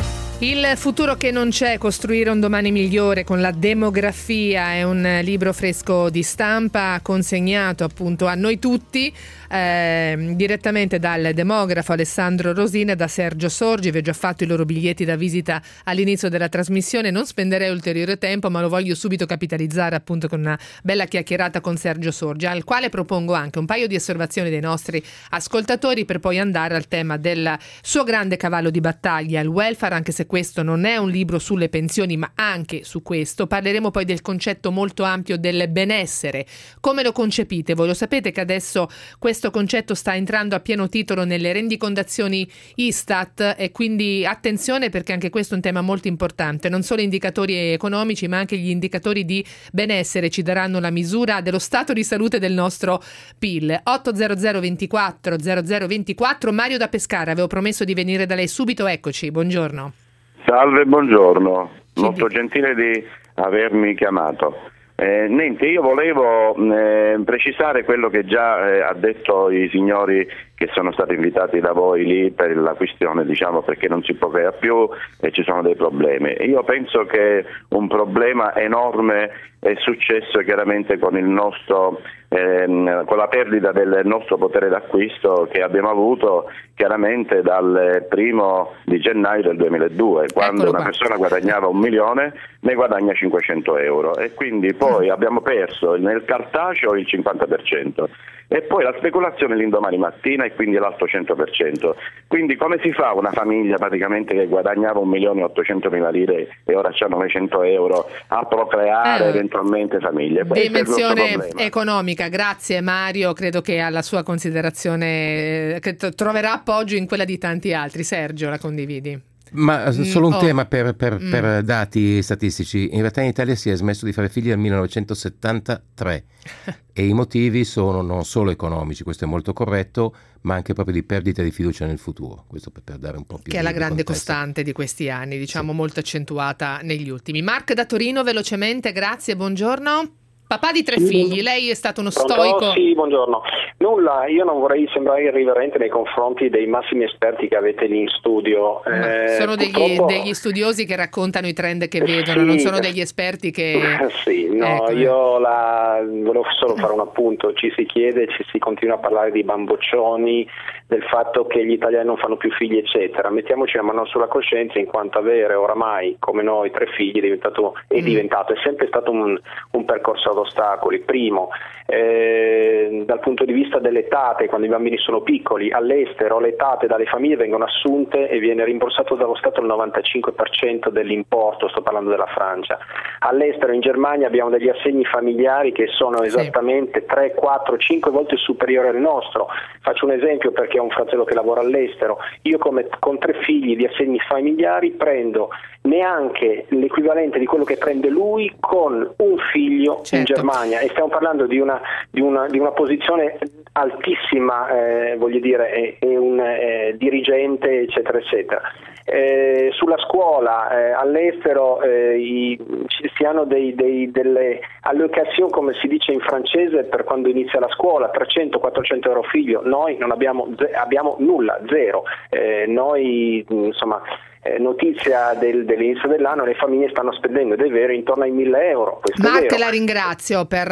Il futuro che non c'è, costruire un domani migliore con la demografia, è un libro fresco di stampa consegnato appunto a noi tutti direttamente dal demografo Alessandro Rosina e da Sergio Sorgi. Vi ho già fatto i loro biglietti da visita all'inizio della trasmissione, non spenderei ulteriore tempo, ma lo voglio subito capitalizzare appunto con una bella chiacchierata con Sergio Sorgi, al quale propongo anche un paio di osservazioni dei nostri ascoltatori per poi andare al tema del suo grande cavallo di battaglia, il welfare, anche se questo non è un libro sulle pensioni, ma anche su questo. Parleremo poi del concetto molto ampio del benessere. Come lo concepite voi? Lo sapete che adesso questo concetto sta entrando a pieno titolo nelle rendicontazioni Istat, e quindi attenzione, perché anche questo è un tema molto importante. Non solo indicatori economici, ma anche gli indicatori di benessere ci daranno la misura dello stato di salute del nostro PIL. 800 24 0024. Mario da Pescara, avevo promesso di venire da lei subito, eccoci, buongiorno.
Salve, buongiorno, molto gentile di avermi chiamato. Niente, io volevo precisare quello che già ha detto i signori che sono stati invitati da voi lì per la questione, diciamo, perché non si procrea più e ci sono dei problemi. Io penso che un problema enorme è successo chiaramente con il nostro con la perdita del nostro potere d'acquisto che abbiamo avuto chiaramente dal 1° di gennaio del 2002, quando una persona guadagnava 1 milione, ne guadagna 500 euro, e quindi poi abbiamo perso nel cartaceo il 50%. E poi la speculazione l'indomani mattina, e quindi l'altro 100%. Quindi come si fa una famiglia praticamente che guadagnava 1.800.000 lire e ora c'ha 900 euro a procreare eventualmente famiglie?
Dimensione economica, grazie Mario, credo che alla sua considerazione che troverà appoggio in quella di tanti altri. Sergio, la condividi?
Ma solo un tema per dati statistici. In realtà in Italia si è smesso di fare figli nel 1973 e i motivi sono non solo economici, questo è molto corretto, ma anche proprio di perdita di fiducia nel futuro. Questo per dare un po' più
che è la grande costante di questi anni, diciamo, molto accentuata negli ultimi. Mark da Torino, velocemente, grazie, buongiorno. Papà di 3 figli, lei è stato uno stoico.
Sì, buongiorno. Nulla, io non vorrei sembrare irriverente nei confronti dei massimi esperti che avete lì in studio.
Sono degli studiosi che raccontano i trend che vedono, non sono degli esperti che...
Sì, no, io volevo solo fare un appunto. Ci si chiede, ci si continua a parlare di bamboccioni, del fatto che gli italiani non fanno più figli, eccetera. Mettiamoci la mano sulla coscienza, in quanto avere oramai, come noi, 3 figli è sempre stato un percorso ad ostacoli. Primo, dal punto di vista delle tate, quando i bambini sono piccoli, all'estero le tate dalle famiglie vengono assunte e viene rimborsato dallo Stato il 95% dell'importo, sto parlando della Francia. All'estero, in Germania, abbiamo degli assegni familiari che sono esattamente 3, 4, 5 volte superiori al nostro. Faccio un esempio perché ho un fratello che lavora all'estero. Io con 3 figli di assegni familiari prendo neanche l'equivalente di quello che prende lui con un figlio in Germania, e stiamo parlando di una posizione altissima, voglio dire, è un dirigente, eccetera eccetera. Sulla scuola all'estero si hanno delle allocazioni, come si dice in francese, per quando inizia la scuola, 300-400 euro figlio. Noi non abbiamo nulla, zero. Noi insomma notizia dell'inizio dell'anno, le famiglie stanno spendendo, ed è vero, intorno ai 1.000 euro.
Mark, la ringrazio per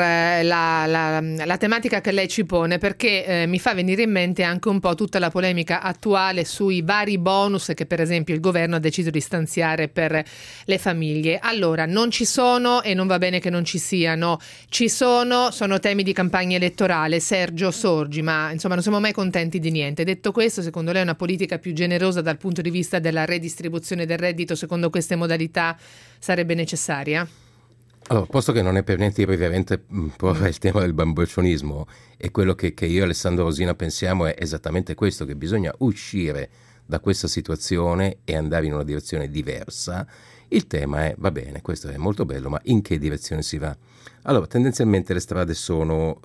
la tematica che lei ci pone, perché mi fa venire in mente anche un po' tutta la polemica attuale sui vari bonus che per esempio il governo ha deciso di stanziare per le famiglie. Allora, non ci sono e non va bene che non ci siano, ci sono temi di campagna elettorale. Sergio Sorgi, ma insomma non siamo mai contenti di niente. Detto questo, secondo lei una politica più generosa dal punto di vista della redistribuzione del reddito secondo queste modalità sarebbe necessaria?
Allora, posto che non è per niente irriverente porre il tema del bamboccionismo, e quello che io e Alessandro Rosina pensiamo è esattamente questo, che bisogna uscire da questa situazione e andare in una direzione diversa. Il tema è, va bene, questo è molto bello, ma in che direzione si va? Allora, tendenzialmente le strade sono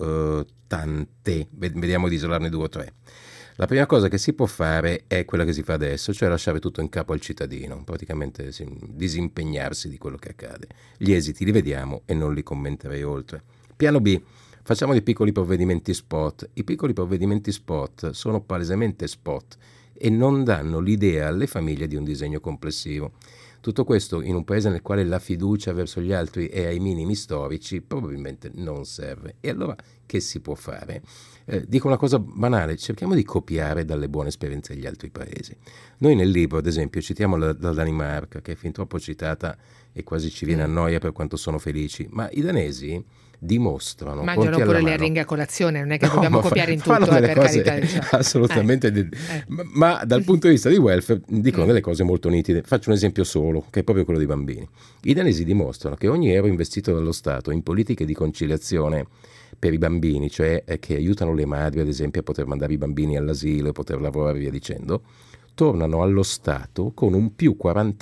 tante, vediamo di isolarne 2 o 3. La prima cosa che si può fare è quella che si fa adesso, cioè lasciare tutto in capo al cittadino, praticamente disimpegnarsi di quello che accade. Gli esiti li vediamo e non li commenterei oltre. Piano B, facciamo dei piccoli provvedimenti spot. I piccoli provvedimenti spot sono palesemente spot e non danno l'idea alle famiglie di un disegno complessivo. Tutto questo in un paese nel quale la fiducia verso gli altri è ai minimi storici probabilmente non serve. E allora che si può fare? Dico una cosa banale, cerchiamo di copiare dalle buone esperienze degli altri paesi. Noi nel libro, ad esempio, citiamo la Danimarca, che è fin troppo citata e quasi ci viene a noia per quanto sono felici, ma i danesi dimostrano,
mangiano pure le aringhe a colazione, non è che dobbiamo copiare in tutto, per
cose
carità,
assolutamente ma dal punto di vista di welfare dicono delle cose molto nitide. Faccio un esempio solo, che è proprio quello dei bambini. I danesi dimostrano che ogni euro investito dallo Stato in politiche di conciliazione per i bambini, cioè che aiutano le madri ad esempio a poter mandare i bambini all'asilo e poter lavorare via dicendo, tornano allo Stato con un più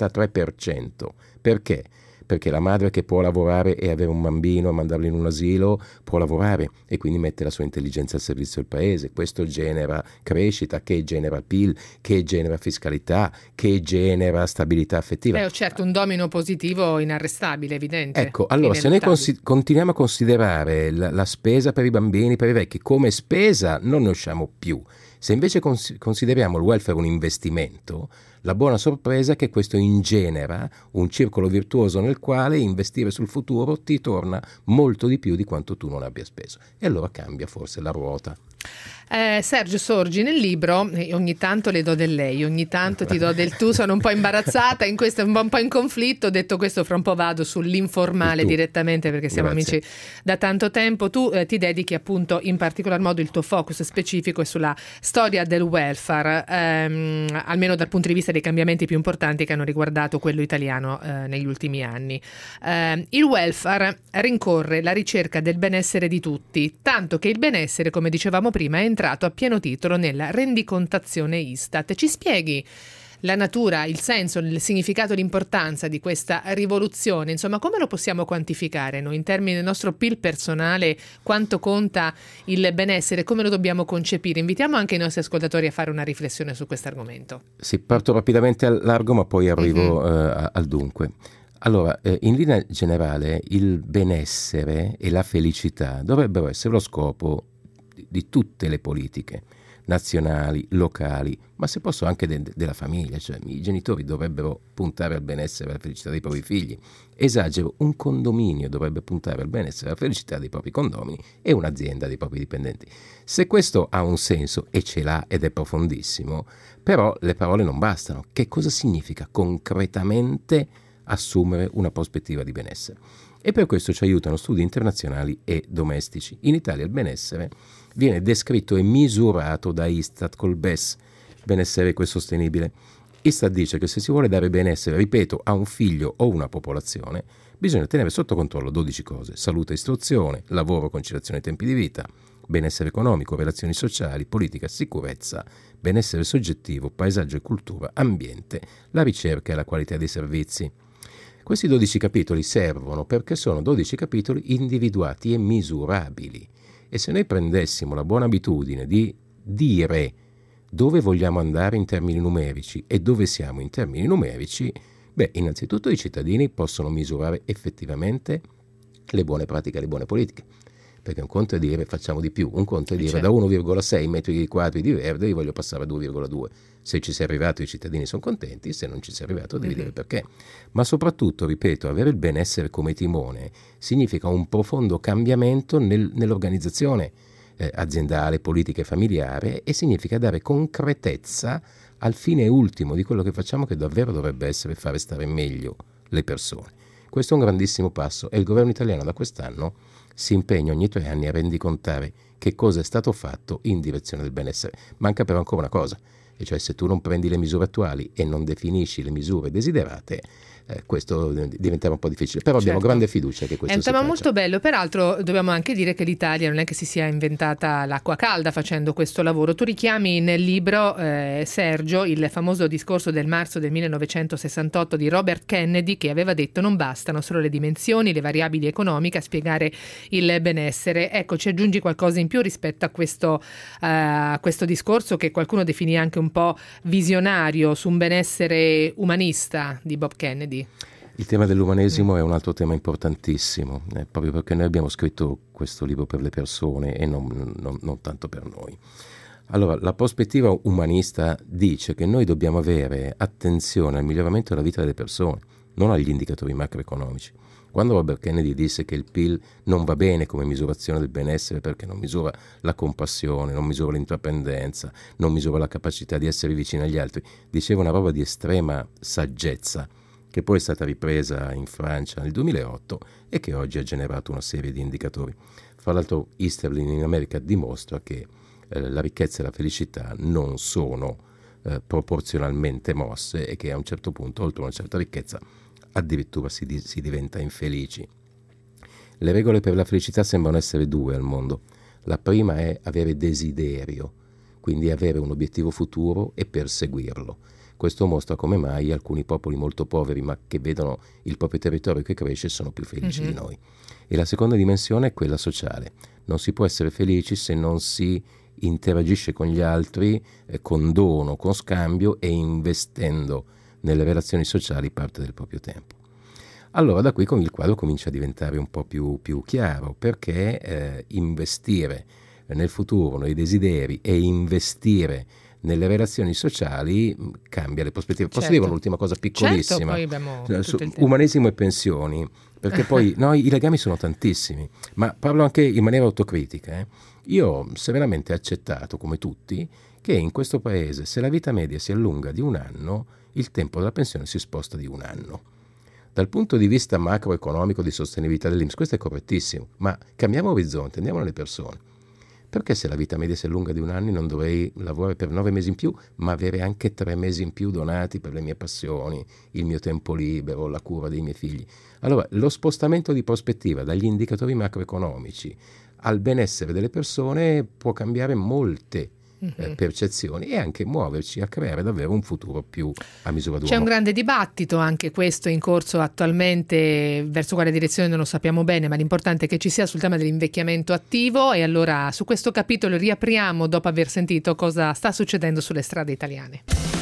43%. Perché? Perché la madre che può lavorare e avere un bambino, mandarlo in un asilo, può lavorare e quindi mette la sua intelligenza al servizio del paese. Questo genera crescita, che genera PIL, che genera fiscalità, che genera stabilità affettiva.
Certo, un domino positivo inarrestabile, evidente.
Ecco, allora se noi continuiamo a considerare la spesa per i bambini, per i vecchi, come spesa, non ne usciamo più. Se invece consideriamo il welfare un investimento, la buona sorpresa è che questo ingenera un circolo virtuoso nel quale investire sul futuro ti torna molto di più di quanto tu non abbia speso. E allora cambia forse la ruota.
Sergio Sorgi, nel libro ogni tanto le do del lei, ogni tanto ti do del tu, sono un po' imbarazzata, in questo un po' in conflitto. Detto questo, fra un po' vado sull'informale direttamente, perché siamo amici da tanto tempo. Tu ti dedichi appunto in particolar modo, il tuo focus specifico è sulla storia del welfare, almeno dal punto di vista dei cambiamenti più importanti che hanno riguardato quello italiano negli ultimi anni. Il welfare rincorre la ricerca del benessere di tutti, tanto che il benessere, come dicevamo prima, è entrato a pieno titolo nella rendicontazione Istat. Ci spieghi la natura, il senso, il significato, l'importanza di questa rivoluzione? Insomma, come lo possiamo quantificare noi in termini del nostro PIL personale? Quanto conta il benessere? Come lo dobbiamo concepire? Invitiamo anche i nostri ascoltatori a fare una riflessione su questo argomento.
Sì, parto rapidamente al largo, ma poi arrivo al dunque. Allora, in linea generale, il benessere e la felicità dovrebbero essere lo scopo di tutte le politiche nazionali, locali, ma se posso anche della famiglia, cioè i genitori dovrebbero puntare al benessere e alla felicità dei propri figli. Esagero, un condominio dovrebbe puntare al benessere e alla felicità dei propri condomini e un'azienda dei propri dipendenti. Se questo ha un senso, e ce l'ha ed è profondissimo, però le parole non bastano. Che cosa significa concretamente assumere una prospettiva di benessere? E per questo ci aiutano studi internazionali e domestici. In Italia il benessere viene descritto e misurato da Istat col BES, benessere ecosostenibile. Istat dice che se si vuole dare benessere, ripeto, a un figlio o una popolazione, bisogna tenere sotto controllo 12 cose: salute e istruzione, lavoro, conciliazione dei tempi di vita, benessere economico, relazioni sociali, politica, sicurezza, benessere soggettivo, paesaggio e cultura, ambiente, la ricerca e la qualità dei servizi. Questi 12 capitoli servono perché sono 12 capitoli individuati e misurabili. E se noi prendessimo la buona abitudine di dire dove vogliamo andare in termini numerici e dove siamo in termini numerici, innanzitutto i cittadini possono misurare effettivamente le buone pratiche e le buone politiche. perché un conto è dire facciamo di più, un conto è dire
certo.
da 1,6 metri quadri di verde io voglio passare a 2,2. Se ci sei arrivato i cittadini sono contenti, se non ci sei arrivato devi dire perché. Ma soprattutto, ripeto, avere il benessere come timone significa un profondo cambiamento nell'organizzazione aziendale, politica e familiare, e significa dare concretezza al fine ultimo di quello che facciamo, che davvero dovrebbe essere fare stare meglio le persone. Questo è un grandissimo passo e il governo italiano da quest'anno si impegna ogni 3 anni a rendicontare che cosa è stato fatto in direzione del benessere. Manca però ancora una cosa, e cioè se tu non prendi le misure attuali e non definisci le misure desiderate, questo diventerà un po' difficile, però abbiamo grande fiducia che questo
è un tema
si faccia.
molto bello. Peraltro dobbiamo anche dire che l'Italia non è che si sia inventata l'acqua calda facendo questo lavoro. Tu richiami nel libro, Sergio, il famoso discorso del marzo del 1968 di Robert Kennedy, che aveva detto non bastano solo le dimensioni, le variabili economiche a spiegare il benessere. Ecco, ci aggiungi qualcosa in più rispetto a questo discorso che qualcuno definì anche un po' visionario, su un benessere umanista di Bob Kennedy?
Il tema dell'umanesimo è un altro tema importantissimo, proprio perché noi abbiamo scritto questo libro per le persone e non tanto per noi. Allora, la prospettiva umanista dice che noi dobbiamo avere attenzione al miglioramento della vita delle persone, non agli indicatori macroeconomici. Quando Robert Kennedy disse che il PIL non va bene come misurazione del benessere perché non misura la compassione, non misura l'intraprendenza, non misura la capacità di essere vicino agli altri, diceva una roba di estrema saggezza, che poi è stata ripresa in Francia nel 2008 e che oggi ha generato una serie di indicatori. Fra l'altro Easterlin in America dimostra che la ricchezza e la felicità non sono proporzionalmente mosse e che a un certo punto, oltre una certa ricchezza, addirittura si diventa infelici. Le regole per la felicità sembrano essere 2 al mondo. La prima è avere desiderio, quindi avere un obiettivo futuro e perseguirlo. Questo mostra come mai alcuni popoli molto poveri, ma che vedono il proprio territorio che cresce, sono più felici di noi. E la seconda dimensione è quella sociale. Non si può essere felici se non si interagisce con gli altri con dono, con scambio e investendo nelle relazioni sociali parte del proprio tempo. Allora da qui il quadro comincia a diventare un po' più chiaro, perché investire nel futuro, nei desideri e investire nelle relazioni sociali cambia le prospettive. Posso dire un'ultima cosa piccolissima? Umanesimo e pensioni, perché poi i legami sono tantissimi, ma parlo anche in maniera autocritica. Io ho severamente accettato, come tutti, che in questo paese se la vita media si allunga di 1 anno, il tempo della pensione si sposta di 1 anno. Dal punto di vista macroeconomico di sostenibilità dell'INPS questo è correttissimo, ma cambiamo orizzonte, andiamo alle persone. Perché se la vita media si allunga di 1 anno non dovrei lavorare per 9 mesi in più, ma avere anche 3 mesi in più donati per le mie passioni, il mio tempo libero, la cura dei miei figli? Allora, lo spostamento di prospettiva dagli indicatori macroeconomici al benessere delle persone può cambiare molte percezioni e anche muoverci a creare davvero un futuro più a misura d'uomo.
C'è un grande dibattito, anche questo in corso attualmente, verso quale direzione non lo sappiamo bene, ma l'importante è che ci sia sul tema dell'invecchiamento attivo, e allora su questo capitolo riapriamo dopo aver sentito cosa sta succedendo sulle strade italiane.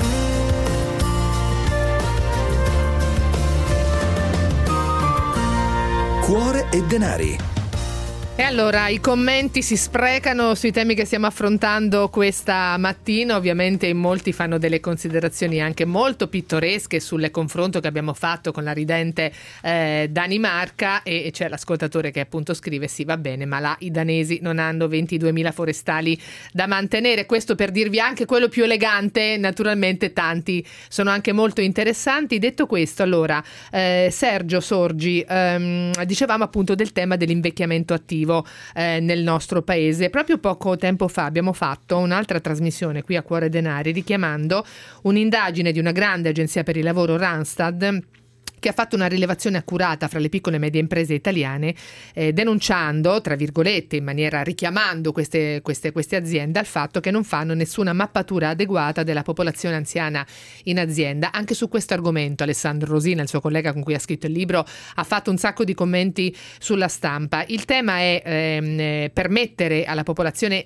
Cuore e denari.
E allora i commenti si sprecano sui temi che stiamo affrontando questa mattina. Ovviamente in molti fanno delle considerazioni anche molto pittoresche sul confronto che abbiamo fatto con la ridente Danimarca, e c'è l'ascoltatore che appunto scrive: sì, va bene, ma là i danesi non hanno 22.000 forestali da mantenere. Questo per dirvi anche quello più elegante. Naturalmente tanti sono anche molto interessanti. Detto questo, allora Sergio Sorgi, dicevamo appunto del tema dell'invecchiamento attivo nel nostro paese. Proprio poco tempo fa abbiamo fatto un'altra trasmissione qui a Cuore Denari, richiamando un'indagine di una grande agenzia per il lavoro, Randstad, che ha fatto una rilevazione accurata fra le piccole e medie imprese italiane, denunciando, tra virgolette, in maniera richiamando queste aziende, al fatto che non fanno nessuna mappatura adeguata della popolazione anziana in azienda. Anche su questo argomento Alessandro Rosina, il suo collega con cui ha scritto il libro, ha fatto un sacco di commenti sulla stampa. Il tema è permettere alla popolazione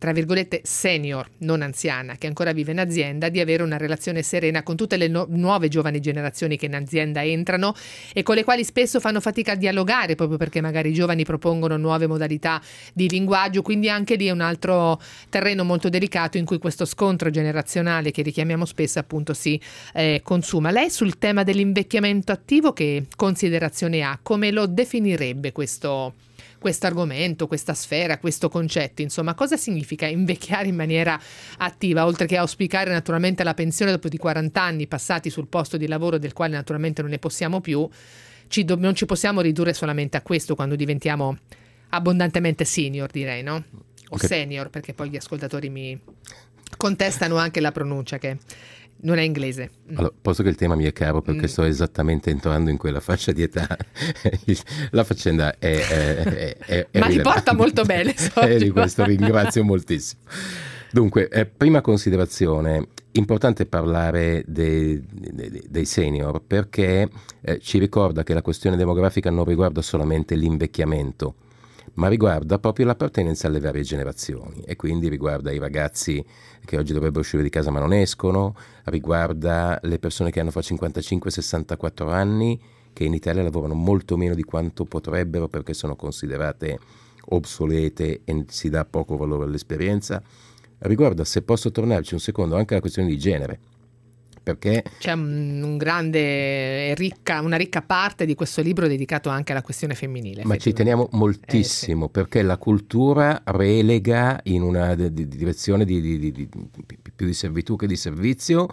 tra virgolette senior, non anziana, che ancora vive in azienda, di avere una relazione serena con tutte le nuove giovani generazioni che in azienda entrano e con le quali spesso fanno fatica a dialogare, proprio perché magari i giovani propongono nuove modalità di linguaggio, quindi anche lì è un altro terreno molto delicato in cui questo scontro generazionale che richiamiamo spesso appunto si consuma. Lei sul tema dell'invecchiamento attivo che considerazione ha? Come lo definirebbe questo argomento, questa sfera, questo concetto? Insomma, cosa significa invecchiare in maniera attiva, oltre che auspicare naturalmente la pensione dopo di 40 anni passati sul posto di lavoro, del quale naturalmente non ne possiamo più, non ci possiamo ridurre solamente a questo quando diventiamo abbondantemente senior, direi, no? O senior, perché poi gli ascoltatori mi contestano anche la pronuncia che non è inglese.
Allora, posto che il tema mi è caro perché sto esattamente entrando in quella fascia di età, la faccenda è
ma li porta molto bene,
e di questo ringrazio moltissimo. Dunque, prima considerazione, importante parlare dei senior perché ci ricorda che la questione demografica non riguarda solamente l'invecchiamento, ma riguarda proprio l'appartenenza alle varie generazioni e quindi riguarda i ragazzi che oggi dovrebbero uscire di casa ma non escono, riguarda le persone che hanno fra 55 e 64 anni che in Italia lavorano molto meno di quanto potrebbero perché sono considerate obsolete e si dà poco valore all'esperienza. Riguarda, se posso tornarci un secondo, anche la questione di genere. Perché
c'è una ricca parte di questo libro dedicato anche alla questione femminile.
Ma ci teniamo moltissimo perché la cultura relega in una direzione più di servitù che di servizio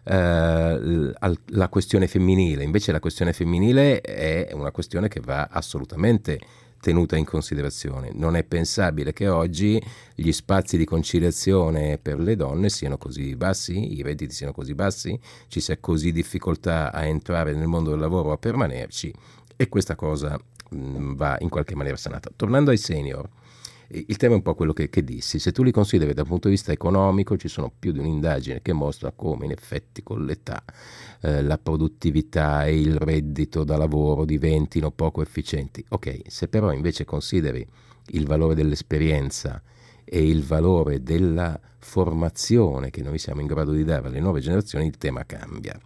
la questione femminile. Invece la questione femminile è una questione che va assolutamente tenuta in considerazione. Non è pensabile che oggi gli spazi di conciliazione per le donne siano così bassi, i redditi siano così bassi, ci sia così difficoltà a entrare nel mondo del lavoro, a permanerci, e questa cosa va in qualche maniera sanata. Tornando ai senior, il tema è un po' quello che dissi. Se tu li consideri dal punto di vista economico, ci sono più di un'indagine che mostra come in effetti con l'età la produttività e il reddito da lavoro diventino poco efficienti. Ok, se però invece consideri il valore dell'esperienza e il valore della formazione che noi siamo in grado di dare alle nuove generazioni, il tema cambia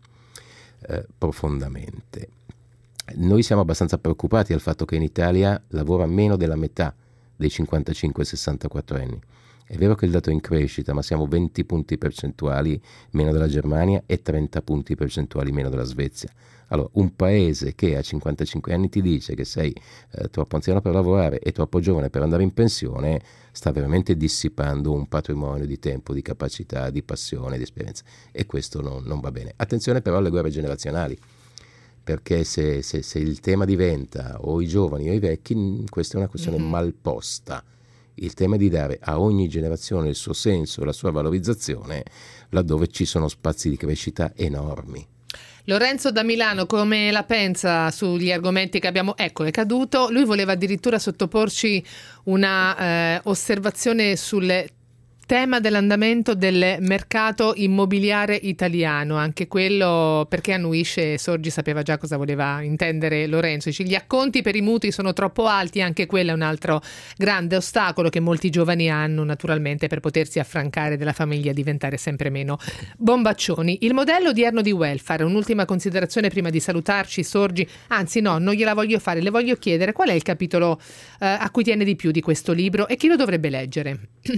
profondamente. Noi siamo abbastanza preoccupati dal fatto che in Italia lavora meno della metà dei 55-64 anni. È vero che il dato è in crescita, ma siamo 20 punti percentuali meno della Germania e 30 punti percentuali meno della Svezia. Allora, un paese che a 55 anni ti dice che sei troppo anziano per lavorare e troppo giovane per andare in pensione, sta veramente dissipando un patrimonio di tempo, di capacità, di passione, di esperienza. E questo non va bene. Attenzione però alle guerre generazionali, perché se il tema diventa o i giovani o i vecchi, questa è una questione mal posta. Il tema è di dare a ogni generazione il suo senso, la sua valorizzazione, laddove ci sono spazi di crescita enormi.
Lorenzo da Milano, come la pensa sugli argomenti che abbiamo? Ecco, è caduto. Lui voleva addirittura sottoporci una osservazione sul tema dell'andamento del mercato immobiliare italiano, anche quello perché annuisce. Sorgi sapeva già cosa voleva intendere Lorenzo. Dice, gli acconti per i mutui sono troppo alti, anche quello è un altro grande ostacolo che molti giovani hanno naturalmente per potersi affrancare della famiglia e diventare sempre meno bombaccioni. Il modello odierno di welfare, un'ultima considerazione prima di salutarci, Sorgi, anzi no, non gliela voglio fare, le voglio chiedere qual è il capitolo a cui tiene di più di questo libro e chi lo dovrebbe leggere?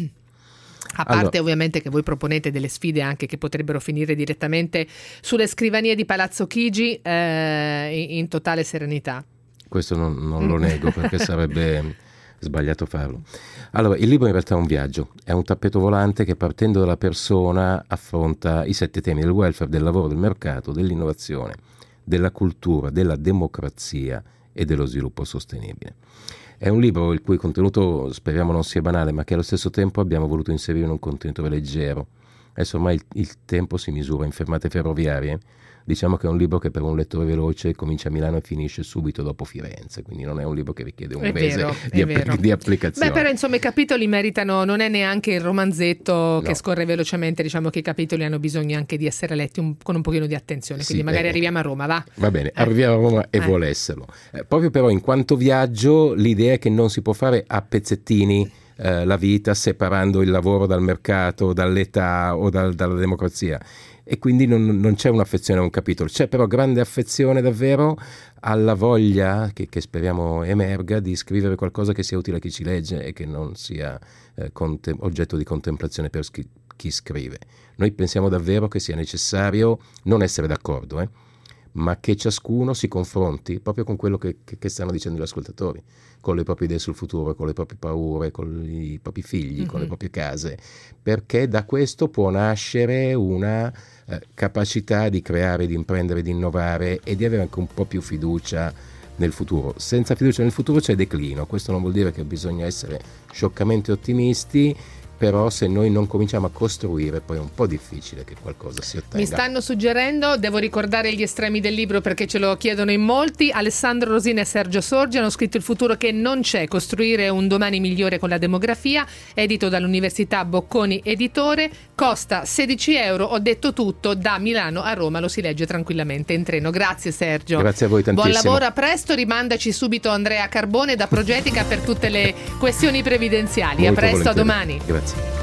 A parte ovviamente che voi proponete delle sfide anche che potrebbero finire direttamente sulle scrivanie di Palazzo Chigi in totale serenità.
Questo non lo nego perché sarebbe sbagliato farlo. Allora, il libro in realtà è un viaggio, è un tappeto volante che partendo dalla persona affronta i 7 temi del welfare, del lavoro, del mercato, dell'innovazione, della cultura, della democrazia e dello sviluppo sostenibile. È un libro il cui contenuto speriamo non sia banale, ma che allo stesso tempo abbiamo voluto inserire in un contenuto leggero. Adesso ormai il tempo si misura in fermate ferroviarie. Diciamo che è un libro che per un lettore veloce comincia a Milano e finisce subito dopo Firenze, quindi non è un libro che richiede un mese di applicazione.
Beh, però insomma i capitoli meritano, non è neanche il romanzetto che scorre velocemente, diciamo che i capitoli hanno bisogno anche di essere letti con un pochino di attenzione, quindi magari arriviamo a Roma, va?
Va bene, arriviamo a Roma e vuole esserlo. Proprio però in quanto viaggio l'idea è che non si può fare a pezzettini la vita separando il lavoro dal mercato, dall'età o dalla democrazia. E quindi non c'è un'affezione a un capitolo, c'è però grande affezione davvero alla voglia che speriamo emerga di scrivere qualcosa che sia utile a chi ci legge e che non sia oggetto di contemplazione per chi scrive. Noi pensiamo davvero che sia necessario non essere d'accordo, ma che ciascuno si confronti proprio con quello che stanno dicendo gli ascoltatori, con le proprie idee sul futuro, con le proprie paure, con i propri figli, con le proprie case, perché da questo può nascere una capacità di creare, di imprendere, di innovare e di avere anche un po' più fiducia nel futuro. Senza fiducia nel futuro c'è declino. Questo non vuol dire che bisogna essere scioccamente ottimisti, però se noi non cominciamo a costruire poi è un po' difficile che qualcosa si ottenga.
Mi stanno suggerendo, devo ricordare gli estremi del libro perché ce lo chiedono in molti, Alessandro Rosina e Sergio Sorgi hanno scritto Il futuro che non c'è, costruire un domani migliore con la demografia, edito dall'Università Bocconi Editore, costa 16 euro, ho detto tutto, da Milano a Roma lo si legge tranquillamente in treno. Grazie Sergio.
Grazie a voi tantissimo.
Buon lavoro, a presto, rimandaci subito Andrea Carbone da Progetica per tutte le questioni previdenziali.
Molto
a presto,
volentieri.
a domani.
Grazie.